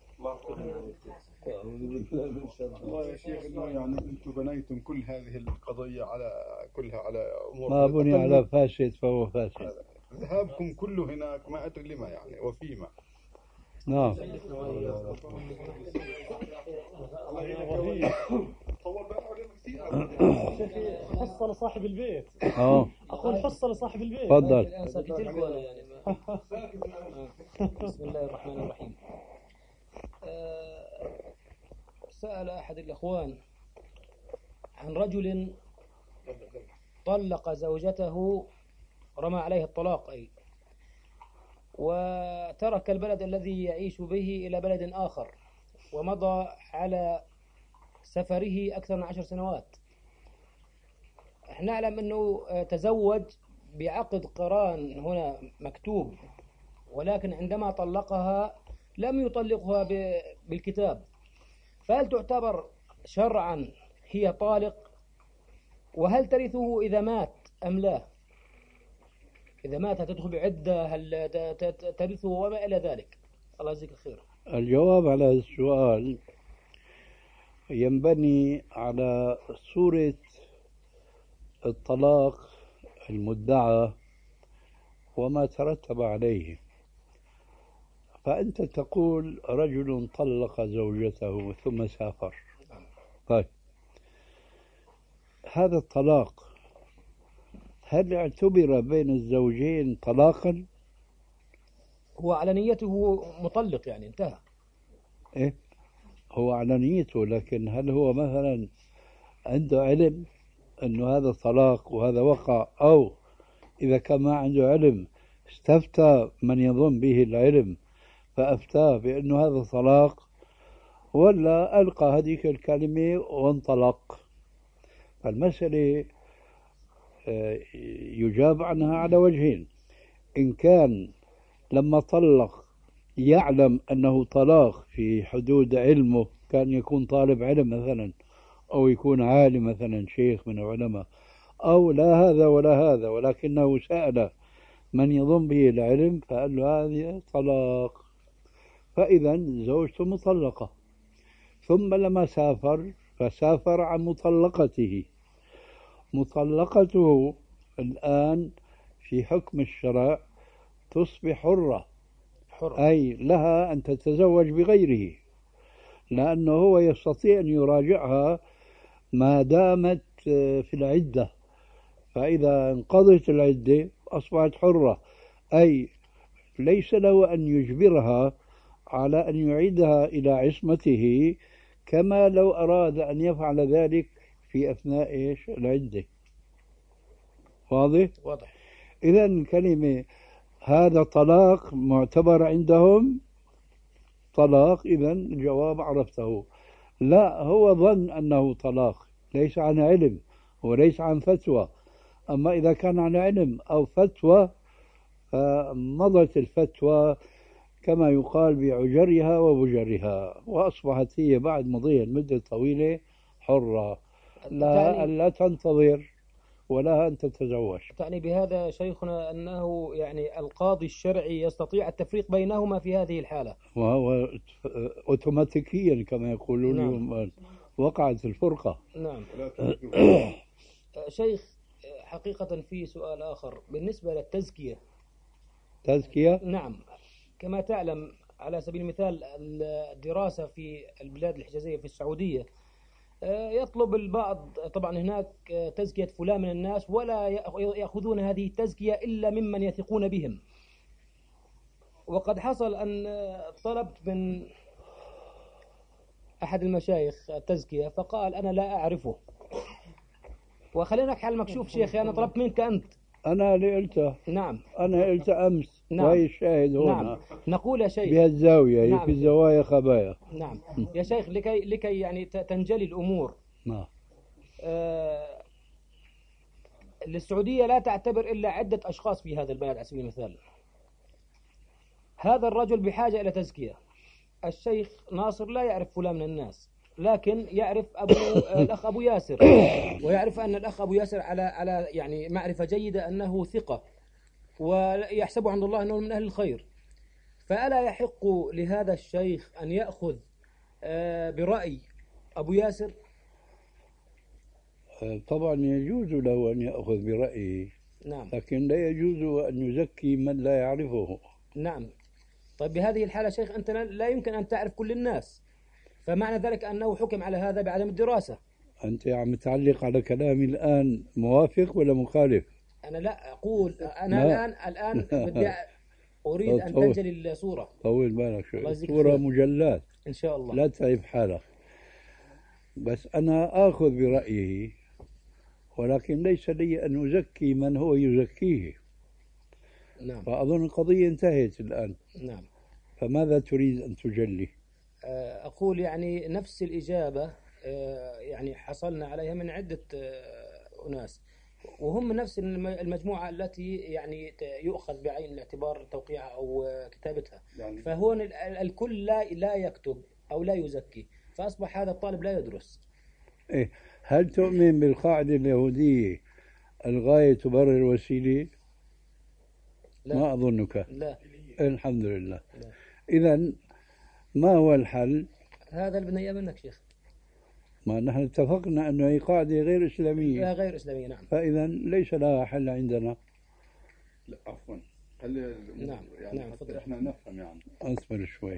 والله يا شيخ إنه يعني أنتم بنيتم كل هذه القضية كلها على أمور ما بني على فاسد فهو فاسد. ذهابكم كله هناك ما أدري لما يعني وفيما. نعم. حصة لصاحب البيت. أقول حصة لصاحب البيت. تفضل. بسم الله الرحمن الرحيم. سأل أحد الأخوان عن رجل طلق زوجته، رمى عليه الطلاق أي، وترك البلد الذي يعيش به إلى بلد آخر، ومضى على سفره أكثر من 10 سنوات. احنا نعلم أنه تزوج بعقد قران هنا مكتوب، ولكن عندما طلقها لم يطلقها بالكتاب، فهل تعتبر شرعا هي طالق؟ وهل ترثه إذا مات أم لا؟ إذا مات تدخل بعدة، هل ترثه وما إلى ذلك؟ الله يجزيك الخير. الجواب على هذا السؤال ينبني على صورة الطلاق المدعى وما ترتب عليه. فأنت تقول رجل طلق زوجته ثم سافر. طيب، هذا الطلاق هل اعتبر بين الزوجين طلاقا؟ هو على نيته مطلق، يعني انتهى. إيه، هو على نيته، لكن هل هو مثلا عنده علم أنه هذا طلاق وهذا وقع؟ أو إذا كان ما عنده علم استفتى من يظن به العلم فأفتاه بأنه هذا طلاق، ولا ألقى هذيك الكلمة وانطلق؟ فالمسألة يجاب عنها على وجهين. إن كان لما طلق يعلم أنه طلاق في حدود علمه، كان يكون طالب علم مثلا، أو يكون عالم مثلا شيخ من العلماء، أو لا هذا ولا هذا، ولكنه سأل من يظن به العلم فقال له هذه طلاق، فإذا زوجته مطلقة. ثم لما سافر فسافر عن مطلقته الآن في حكم الشرع تصبح حرة، أي لها أن تتزوج بغيره، لأنه هو يستطيع أن يراجعها ما دامت في العدة، فإذا انقضت العدة أصبحت حرة، أي ليس له أن يجبرها على أن يعيدها إلى عصمته، كما لو أراد أن يفعل ذلك في أثناء العدة. واضح؟ إذن كلمة هذا طلاق معتبر عندهم طلاق، إذن الجواب عرفته. لا، هو ظن أنه طلاق، ليس عن علم وليس عن فتوى. أما إذا كان عن علم أو فتوى فمضت الفتوى كما يقال بعجرها وبجرها، وأصبحت هي بعد مضي المدة الطويلة حرة، لا تنتظر ولا أن تتزوج. تعني بهذا شيخنا أنه يعني القاضي الشرعي يستطيع التفريق بينهما في هذه الحالة، وهو أوتوماتيكيا كما يقولون. نعم. وقعت الفرقة. نعم. شيخ، حقيقة في سؤال آخر بالنسبة للتزكية. تزكية؟ نعم. كما تعلم على سبيل المثال الدراسة في البلاد الحجازية في السعودية، يطلب البعض طبعا هناك تزكية فلان من الناس، ولا يأخذون هذه التزكية إلا ممن يثقون بهم. وقد حصل أن طلبت من أحد المشايخ التزكية فقال أنا لا أعرفه. وخلينا نحكي على المكشوف شيخي، أنا طلبت منك أنت. أنا اللي قلته. نعم. أنا قلت أمس. نعم. وهي الشاهد هنا. نعم. نقول يا شيخ بهالزاوية. نعم. في الزوايا خبايا. نعم يا شيخ لكي يعني تنجلي الأمور. نعم. السعودية لا تعتبر إلا عدة أشخاص في هذا البلد على سبيل المثال. هذا الرجل بحاجة إلى تزكية. الشيخ ناصر لا يعرف فلان من الناس، لكن يعرف الأخ أبو ياسر، ويعرف أن الأخ أبو ياسر على يعني معرفة جيدة أنه ثقة، ويحسب عند الله أنه من أهل الخير. فألا يحق لهذا الشيخ أن يأخذ برأي أبو ياسر؟ طبعا يجوز له أن يأخذ برأيه. نعم. لكن لا يجوز أن يزكي من لا يعرفه. نعم. طيب بهذه الحالة شيخ أنت لا يمكن أن تعرف كل الناس، فمعنى ذلك أنه حكم على هذا بعدم الدراسة. أنت عم تعلق على كلامي الآن، موافق ولا مخالف؟ أنا لا أقول، أنا الآن بدي أريد أن تنجلي الصورة. طول بالك شوي، الصورة مجلات إن شاء الله، لا تعب حالك. بس أنا آخذ برأيه، ولكن ليس لي أن أزكي من هو يزكيه. نعم. فأظن القضية انتهت الآن. نعم. فماذا تريد أن تجلي؟ أقول يعني نفس الإجابة يعني حصلنا عليها من عدة أناس، وهم نفس المجموعة التي يعني يؤخذ بعين الاعتبار توقيعها أو كتابتها. يعني فهو الكل لا يكتب أو لا يزكي، فأصبح هذا الطالب لا يدرس. إيه، هل تؤمن بالقاعدة اليهودية الغاية تبرر الوسيلة؟ لا. ما أظنك. لا. الحمد لله. إذن ما هو الحل؟ هذا اللي بدنا إياه منك شيخ. ما نحن اتفقنا أنه هي قاعدة غير إسلامية. لا غير إسلامية. نعم. فإذا ليس لها حل عندنا. لا عفوا. خلي نعم. يعني نعم. حتى احنا نفهم يعني. أصبر شوي.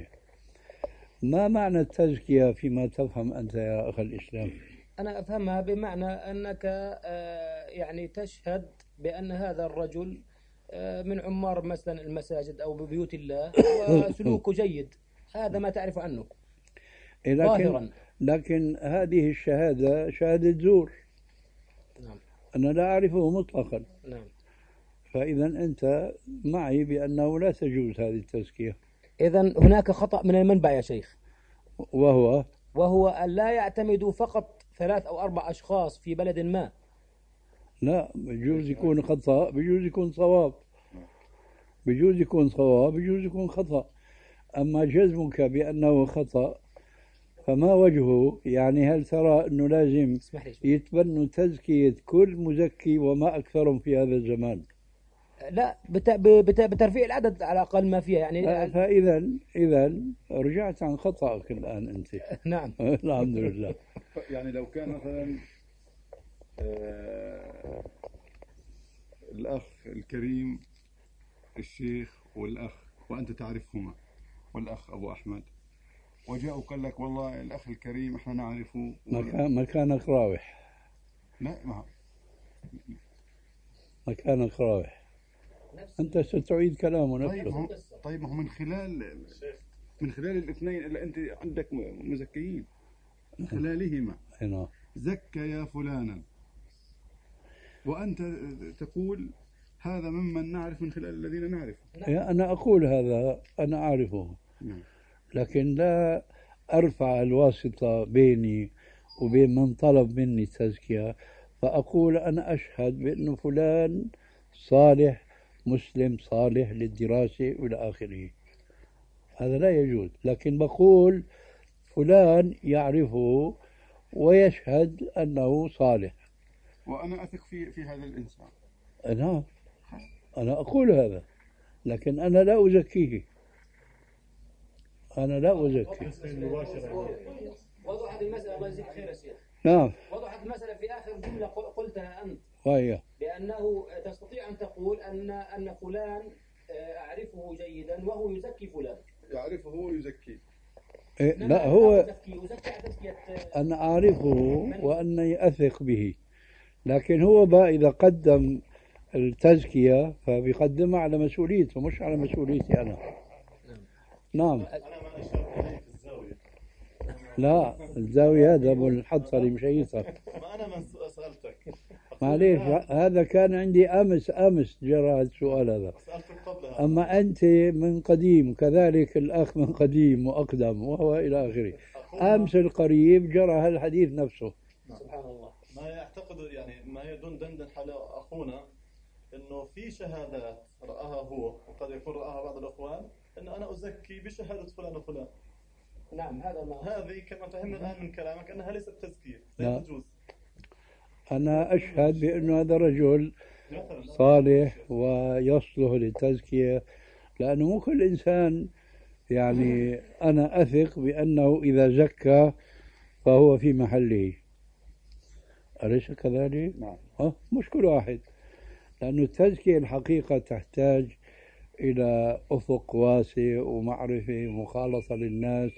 ما معنى التزكية فيما تفهم أنت يا أخي الإسلام؟ أنا أفهمها بمعنى أنك يعني تشهد بأن هذا الرجل من عمار مثلا المساجد أو ببيوت الله وسلوكه جيد، هذا ما تعرف عنه ظاهرا. لكن هذه الشهادة شهادة زور. نعم. أنا لا أعرفه مطلقا. نعم. فإذا أنت معي بأنه لا تجوز هذه التزكية. إذن هناك خطأ من المنبع يا شيخ، وهو أن لا يعتمدوا فقط 3 أو 4 أشخاص في بلد ما. لا، بجوز يكون خطأ، بجوز يكون صواب، بجوز يكون صواب، بجوز يكون خطأ. أما جزمك بأنه خطأ فما وجهه؟ يعني هل ترى أنه لازم يتبنوا تزكية كل مزكي وما أكثرهم في هذا الزمان؟ لا، بترفيع العدد على أقل ما فيها يعني. فإذا رجعت عن خطأك الآن أنت. نعم. الحمد لله. يعني لو كان مثلا الأخ الكريم الشيخ والأخ وأنت تعرفهما، والأخ أبو أحمد، وجاء وقال لك والله الأخ الكريم إحنا نعرفه مكانك راوح. لا مكانك راوح. أنت ستعيد كلامه نفسه. طيب ما هو من خلال الاثنين اللي أنت عندك مزكيين، من خلالهما زكى يا فلانا، وأنت تقول هذا ممن نعرف من خلال الذين نعرف. أنا أقول هذا أنا أعرفه، لكن لا أرفع الواسطة بيني وبين من طلب مني التزكية، فأقول أنا أشهد بأنه فلان صالح، مسلم صالح للدراسة وإلى آخره. هذا لا يجوز، لكن بقول فلان يعرفه ويشهد أنه صالح، وأنا أثق في هذا الإنسان. أنا أقول هذا، لكن أنا لا أزكيه. أنا لا أزكي. وضحت المسألة، الله يجزيك خير يا شيخ. نعم. وضحت المسألة في آخر جملة قلتها أنت، وهي بأنه تستطيع أن تقول أن فلان أعرفه جيدا وهو يزكي فلان. يعرفه هو يزكي. لا، هو أنا أعرفه وأني أثق به، لكن هو بقى إذا قدم التزكية فبيقدمها على مسؤوليته مش على مسؤوليتي أنا. نعم. لا الزاوية هذا أبو الحصري مشيطة. ما أنا من سألتك. معليش هذا كان عندي أمس جرى هذا السؤال هذا. أما أنت من قديم كذلك الأخ من قديم وأقدم وهو إلى آخره. أمس القريب جرى هذا الحديث نفسه. سبحان الله. ما يعتقد يعني ما يدون دندن حال أخونا إنه في شهادات رآها هو وقد يكون رآها بعض الأخوان إنه أنا أزكي بشهادة فلان وفلان. نعم هذه كما فهمنا الآن من كلامك أنها ليست تزكية لا تجوز. أنا أشهد بأنه هذا رجل صالح ويصلح للتزكية، لأنه مو كل إنسان يعني أنا أثق بأنه إذا زكى فهو في محله، أليس كذلك؟ نعم. مش كل واحد، لأنه التزكية الحقيقة تحتاج إلى أفق واسع ومعرفة ومخالطة للناس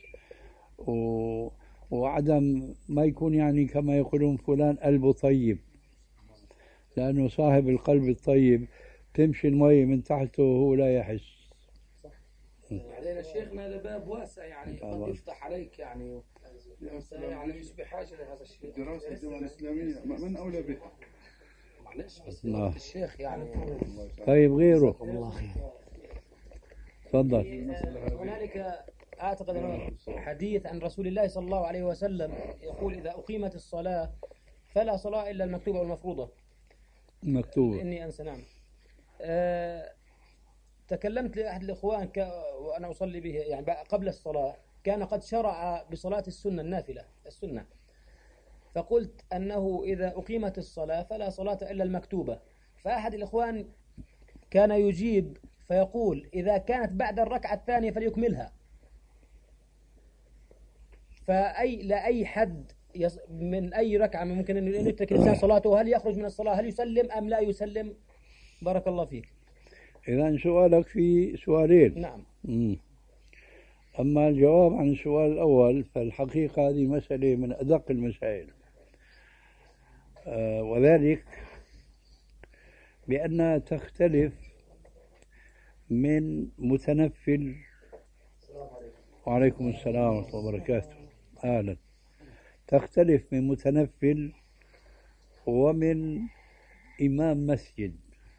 وعدم ما يكون يعني كما يقولون فلان قلبه طيب، لأنه صاحب القلب الطيب تمشي المي من تحته وهو لا يحس. بعدين شيخنا هذا باب واسع يعني قد يفتح عليك يعني مش بحاجة لهذا الشيء. دراسة الدول الإسلامية من أولى بها؟ معلش بس الشيخ يعني. طيب غيره. الله خير. تفضل. هنالك أعتقد حديث عن رسول الله صلى الله عليه وسلم يقول إذا أقيمت الصلاة فلا صلاة إلا المكتوبة والمفروضة. مكتوبة. إني أنسى. نعم. تكلمت لأحد الإخوان وأنا أصلي به يعني قبل الصلاة، كان قد شرع بصلاة السنة النافلة السنة، فقلت أنه إذا أقيمت الصلاة فلا صلاة إلا المكتوبة، فأحد الإخوان كان يجيب فيقول إذا كانت بعد الركعة الثانية فليكملها. لأي حد من أي ركعة ممكن أن يترك الإنسان صلاته، هل يخرج من الصلاة، هل يسلم أم لا يسلم؟ بارك الله فيك. إذا سؤالك في سؤالين. نعم. أما الجواب عن السؤال الأول فالحقيقة هذه مسألة من أدق المسائل، وذلك بأنها تختلف من متنفل. وعليكم السلام ورحمة الله وبركاته. أهلا. تختلف من متنفل ومن إمام مسجد.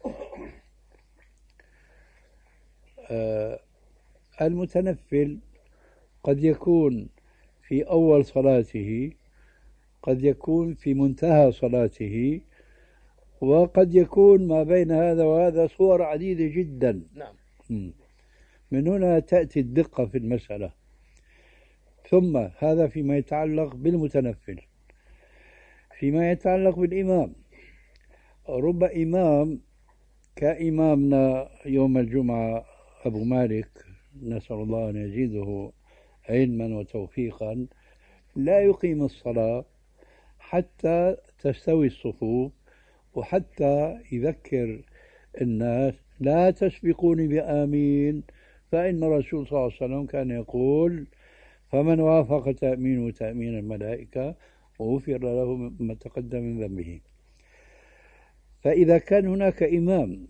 المتنفل قد يكون في أول صلاته، قد يكون في منتهى صلاته، وقد يكون ما بين هذا وهذا صور عديدة جدا. نعم. من هنا تأتي الدقة في المسألة. ثم هذا فيما يتعلق بالمتنفل. فيما يتعلق بالإمام، رب إمام كإمامنا يوم الجمعة أبو مالك نسأل الله أن يزيده علما وتوفيقا، لا يقيم الصلاة حتى تستوي الصفوف، وحتى يذكر الناس لا تسبقوني بآمين، فإن الرسول صلى الله عليه وسلم كان يقول فمن وافق تأمينه تأمين الملائكة وغفر له ما تقدم من ذنبه. فإذا كان هناك إمام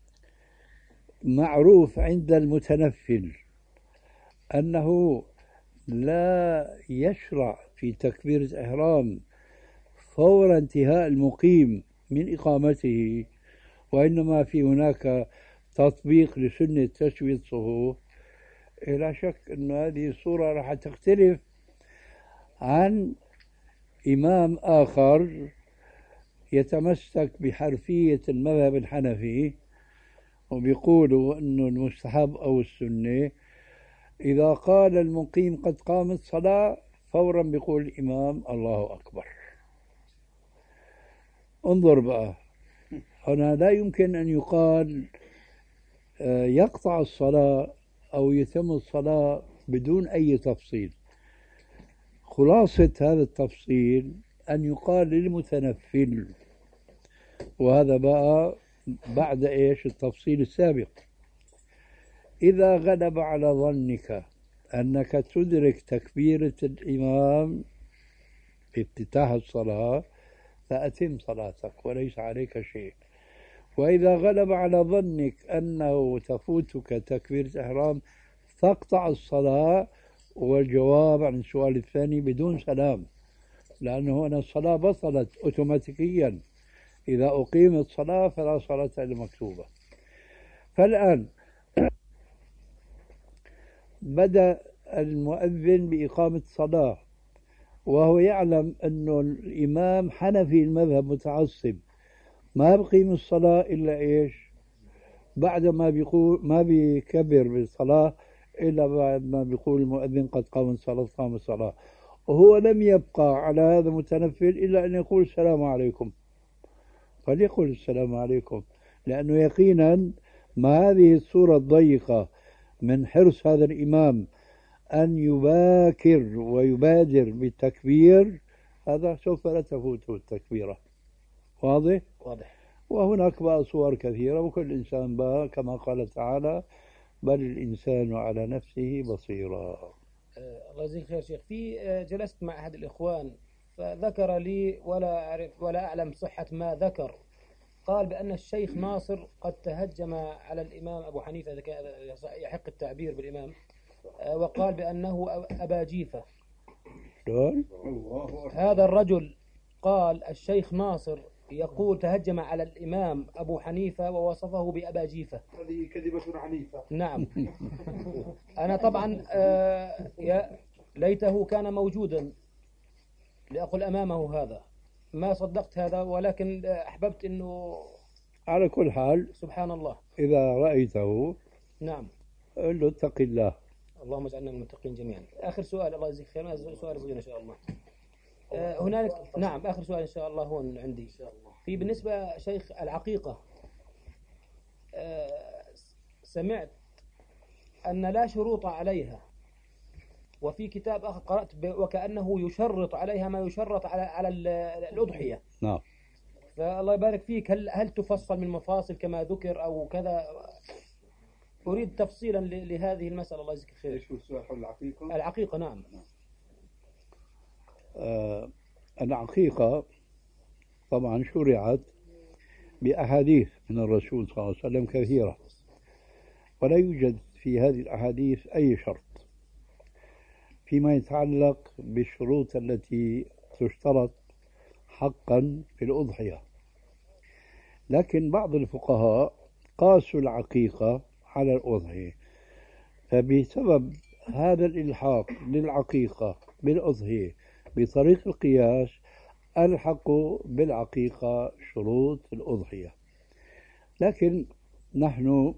معروف عند المتنفل أنه لا يشرع في تكبيرة إحرام فور انتهاء المقيم من إقامته، وإنما في هناك تطبيق لسنة تسوية الصفوف، لا شك أن هذه الصورة راح تختلف عن إمام آخر يتمسك بحرفية المذهب الحنفي وبيقولوا أنه المستحب أو السنة إذا قال المقيم قد قامت صلاة فورا بيقول الإمام الله أكبر. انظر بقى، هنا لا يمكن أن يقال يقطع الصلاة أو يتم الصلاة بدون أي تفصيل. خلاصة هذا التفصيل أن يقال للمتنفل، وهذا بقى بعد إيش التفصيل السابق، إذا غلب على ظنك أنك تدرك تكبيرة الإمام في افتتاح الصلاة فأتم صلاتك وليس عليك شيء، وإذا غلب على ظنك أنه تفوتك تكبيرة إحرام فاقطع الصلاة والجواب عن السؤال الثاني بدون سلام، لأنه هنا الصلاة بطلت أوتوماتيكيا، إذا أقيمت صلاة فلا صلاة إلا مكتوبة. فالآن بدأ المؤذن بإقامة الصلاة وهو يعلم أنه الإمام حنفي المذهب متعصب، ما بقيم الصلاة إلا إيش؟ بعد ما بيقول ما بيكبر بالصلاة إلا بعد ما بيقول المؤذن قد قام الصلاة قام الصلاة، وهو لم يبقى على هذا متنفل إلا أن يقول السلام عليكم، فليقل السلام عليكم، لأنه يقينا ما هذه الصورة الضيقة من حرص هذا الإمام أن يباكر ويبادر بالتكبير، هذا سوف لا تفوته التكبيرة. واضح؟ واضح. وهناك بقى صور كثيرة، وكل إنسان بقى كما قال تعالى بل الإنسان على نفسه بصيرا. الله يجزيك خير شيخ. في جلست مع أحد الإخوان فذكر لي ولا أعرف ولا أعلم صحة ما ذكر، قال بأن الشيخ ناصر قد تهجم على الإمام أبو حنيفة إذا كان يحق التعبير بالإمام، وقال بأنه أبا جيفة. هذا الرجل قال الشيخ ناصر يقول تهجم على الإمام أبو حنيفة ووصفه بأبا جيفة. هذه كذبة عنيفة. نعم. أنا طبعا يا ليته كان موجودا لأقول أمامه هذا، ما صدقت هذا، ولكن أحببت أنه على كل حال سبحان الله إذا رأيته نعم قل له اتق الله. اللهم اجعلنا من المتقين جميعا. آخر سؤال، الله يجزيك خير، سؤال صغير إن شاء الله. هنالك نعم آخر سؤال إن شاء الله هون عندي في بالنسبة شيخ العقيقة. سمعت أن لا شروط عليها، وفي كتاب آخر قرأت وكأنه يشرط عليها ما يشرط على الأضحية. نعم. فالله يبارك فيك، هل تفصل من مفاصل كما ذكر أو كذا؟ أريد تفصيلا لهذه المسألة. الله يجزيك خير. شو السؤال حول العقيقة؟ العقيقة نعم. العقيقة طبعا شرعت بأحاديث من الرسول صلى الله عليه وسلم كثيرة، ولا يوجد في هذه الأحاديث أي شرط فيما يتعلق بالشروط التي تشترط حقا في الأضحية. لكن بعض الفقهاء قاسوا العقيقة على الأضحية، فبسبب هذا الإلحاق للعقيقة بالأضحية بطريق القياس ألحقوا بالعقيقة شروط الأضحية. لكن نحن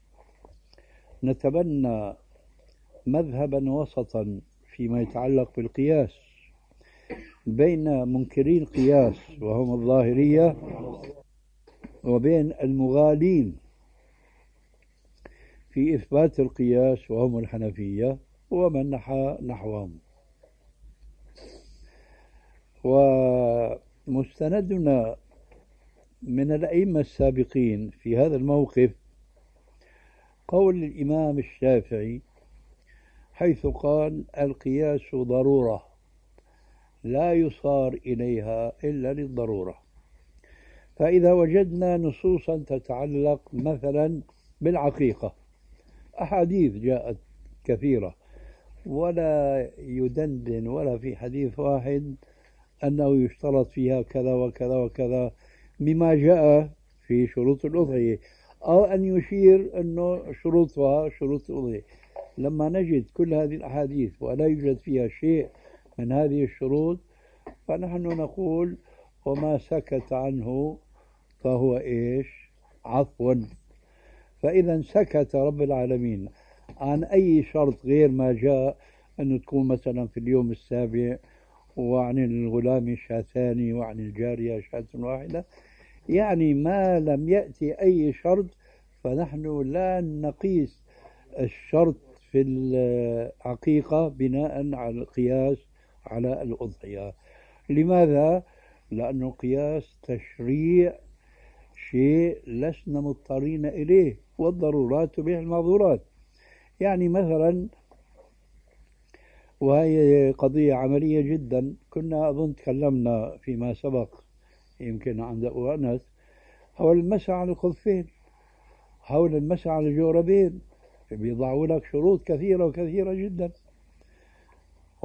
نتبنى مذهبا وسطا فيما يتعلق بالقياس بين منكري القياس وهم الظاهرية وبين المغالين في إثبات القياس وهم الحنفية ومن نحى نحوهم. ومستندنا من الأئمة السابقين في هذا الموقف قول الإمام الشافعي حيث قال القياس ضرورة لا يصار إليها إلا للضرورة. فإذا وجدنا نصوصا تتعلق مثلا بالعقيقة، أحاديث جاءت كثيرة ولا يدندن ولا في حديث واحد أنه يشترط فيها كذا وكذا وكذا مما جاء في شروط الأضحية، أو أن يشير أنه شروطها شروط الأضحية. لما نجد كل هذه الأحاديث ولا يوجد فيها شيء من هذه الشروط فنحن نقول وما سكت عنه فهو إيش؟ عفوا. فإذا سكت رب العالمين عن أي شرط غير ما جاء أن تكون مثلا في اليوم السابع، وعن الغلام شاتان وعن الجارية شاة واحدة، يعني ما لم يأتي أي شرط فنحن لا نقيس الشرط في العقيقة بناء على القياس على الأضحية. لماذا؟ لأن القياس تشريع شيء لسنا مضطرين إليه، والضرورات تبيح المحظورات. يعني مثلا، وهي قضية عملية جدا، كنا أظن تكلمنا فيما سبق يمكن عند أبو أنس حول المسح على الخفين، حول المسح على الجوربين، بيضعوا لك شروط كثيرة وكثيرة جدا.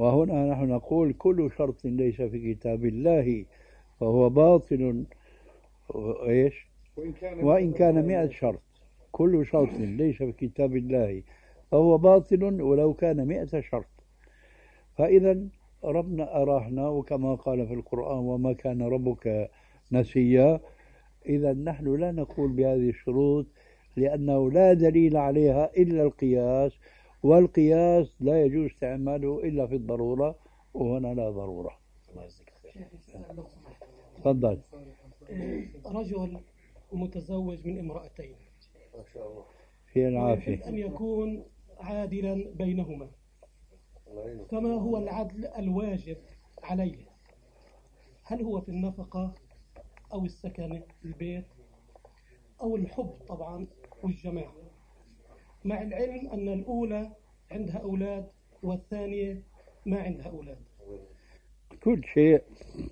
وهنا نحن نقول كل شرط ليس في كتاب الله فهو باطل. إيش؟ وإن كان 100 شرط، كل شرط ليس في كتاب الله فهو باطل ولو كان 100 شرط. فإذا ربنا أراحنا، وكما قال في القرآن وما كان ربك نسيا. إذا نحن لا نقول بهذه الشروط لأنه لا دليل عليها إلا القياس، والقياس لا يجوز استعماله إلا في الضرورة، وهنا لا ضرورة. تفضل. رجل متزوج من امرأتين ما شاء الله في العافية، يجب أن يكون عادلا بينهما، فما هو العدل الواجب عليه؟ هل هو في النفقة أو السكن البيت أو الحب طبعا والجماعة، مع العلم أن الأولى عندها أولاد والثانية ما عندها أولاد؟ كل شيء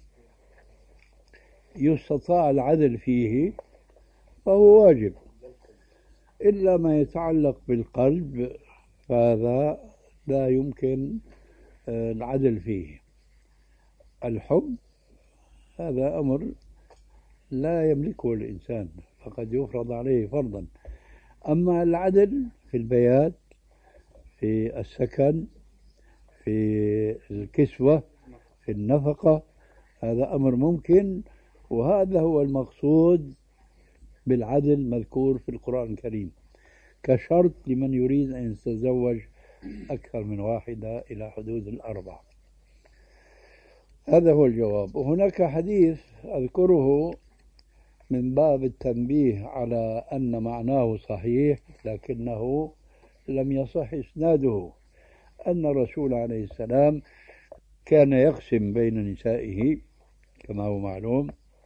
يستطاع العدل فيه فهو واجب، إلا ما يتعلق بالقلب فهذا لا يمكن العدل فيه. الحب هذا أمر لا يملكه الإنسان، فقد يفرض عليه فرضا. أما العدل في البيات، في السكن، في الكسوة، في النفقة، هذا أمر ممكن، وهذا هو المقصود بالعدل مذكور في القرآن الكريم كشرط لمن يريد أن يتزوج أكثر من واحدة إلى حدود 4. هذا هو الجواب. وهناك حديث أذكره من باب التنبيه على أن معناه صحيح لكنه لم يصح إسناده، أن الرسول عليه السلام كان يقسم بين نسائه كما هو معلوم،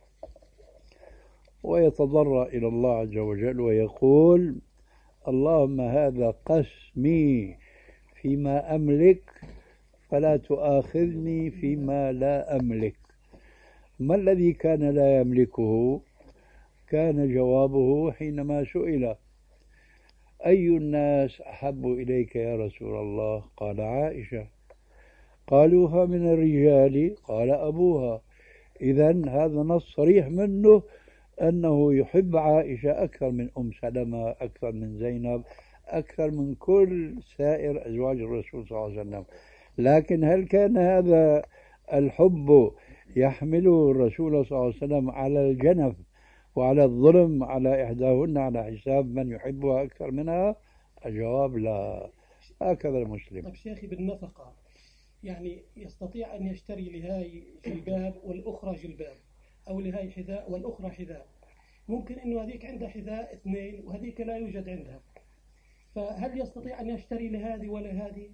ويتضرع إلى الله عز وجل ويقول: اللهم هذا قسمي فيما أملك فلا تؤاخذني فيما لا أملك. ما الذي كان لا يملكه؟ كان جوابه حينما سئل: أي الناس أحب إليك يا رسول الله؟ قال: عائشة. قالوا: فمن الرجال؟ قال: أبوها. إذن هذا نص صريح منه أنه يحب عائشة أكثر من أم سلمة، أكثر من زينب، أكثر من كل سائر أزواج الرسول صلى الله عليه وسلم. لكن هل كان هذا الحب يحمله الرسول صلى الله عليه وسلم على الجنف وعلى الظلم على إحداهن على حساب من يحبها أكثر منها؟ الجواب لا. هكذا المسلم. طيب شيخي، بالنفقة يعني يستطيع أن يشتري لهاي جلباب والأخرى جلباب، أو لهاي حذاء والأخرى حذاء، ممكن أنه هذيك عندها حذاء 2 وهذيك لا يوجد عندها، فهل يستطيع أن يشتري لهذه ولا هذه؟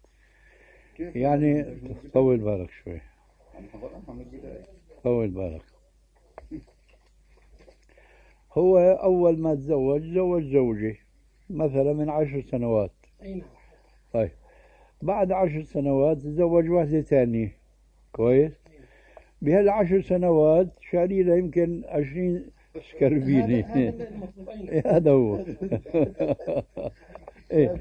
يعني طول بالك شوي، طول بالك. هو أول ما تزوج زوجة مثلا من 10 سنوات. أي نعم. طيب بعد 10 سنوات تزوج واحدة ثانية، كويس؟ بهال10 سنوات شاري له يمكن 20 سكربيني. هذا هو. إيه.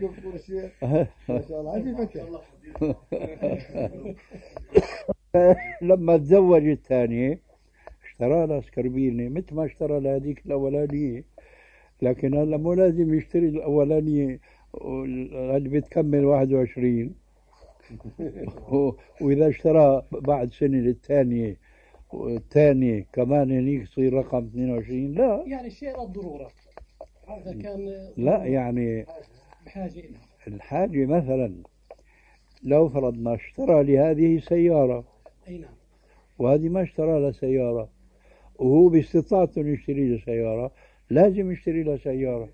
لما تزوج الثانية اشترى لها سكربيني مثل ما اشترى لهذيك الأولانية، لكن هلا مو لازم يشتري الأولانية اللي بتكمل 21 وإذا اشترى بعد سنة للثانية والثانية كمان هنيك يصير رقم 22. لا، يعني الشيء للضرورة. هذا كان لا يعني بحاجة إلى الحاجة. مثلا لو فرضنا اشترى لهذه سيارة، أي نعم، وهذه ما اشترى لها سيارة، وهو باستطاعته أن يشتري له سيارة، لازم يشتري له سيارة.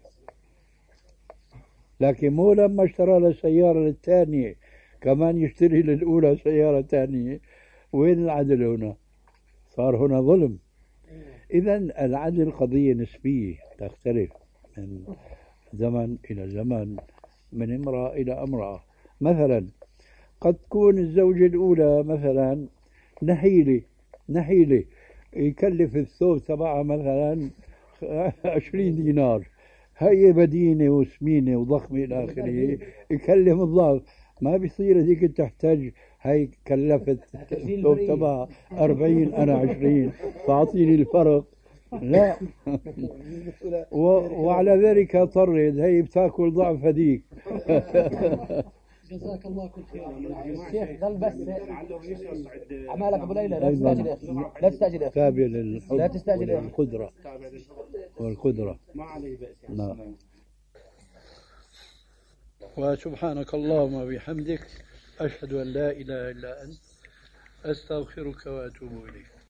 لكن مو لما اشترى له سيارة للثانية كمان يشتري للأولى سيارة ثانية. وين العدل هنا؟ صار هنا ظلم. إذن العدل قضية نسبية تختلف من زمن إلى زمن، من امرأة إلى امرأة. مثلا قد تكون الزوجة الأولى مثلا نحيلة يكلف الثوب تبعها مثلا 20 دينار، هي بدينة وسمينة وضخمة إلى آخره، يكلم الضعف. ما بيصير هذيك تحتاج هاي كلفت تبع 40 أنا 20 فأعطيني الفرق لا وعلى ذلك طرد هي بتاكل ضعف هذيك. جزاك الله كل خير. الشيخ ظل بس أعمالك أبو ليلى لا تستعجل يا أخي لا تستعجل يا أخي تابع للحب لا تستعجل يا أخي والقدرة ما عليه بأس نعم. وسبحانك اللهم وبحمدك أشهد أن لا إله إلا أنت أستغفرك وأتوب إليك.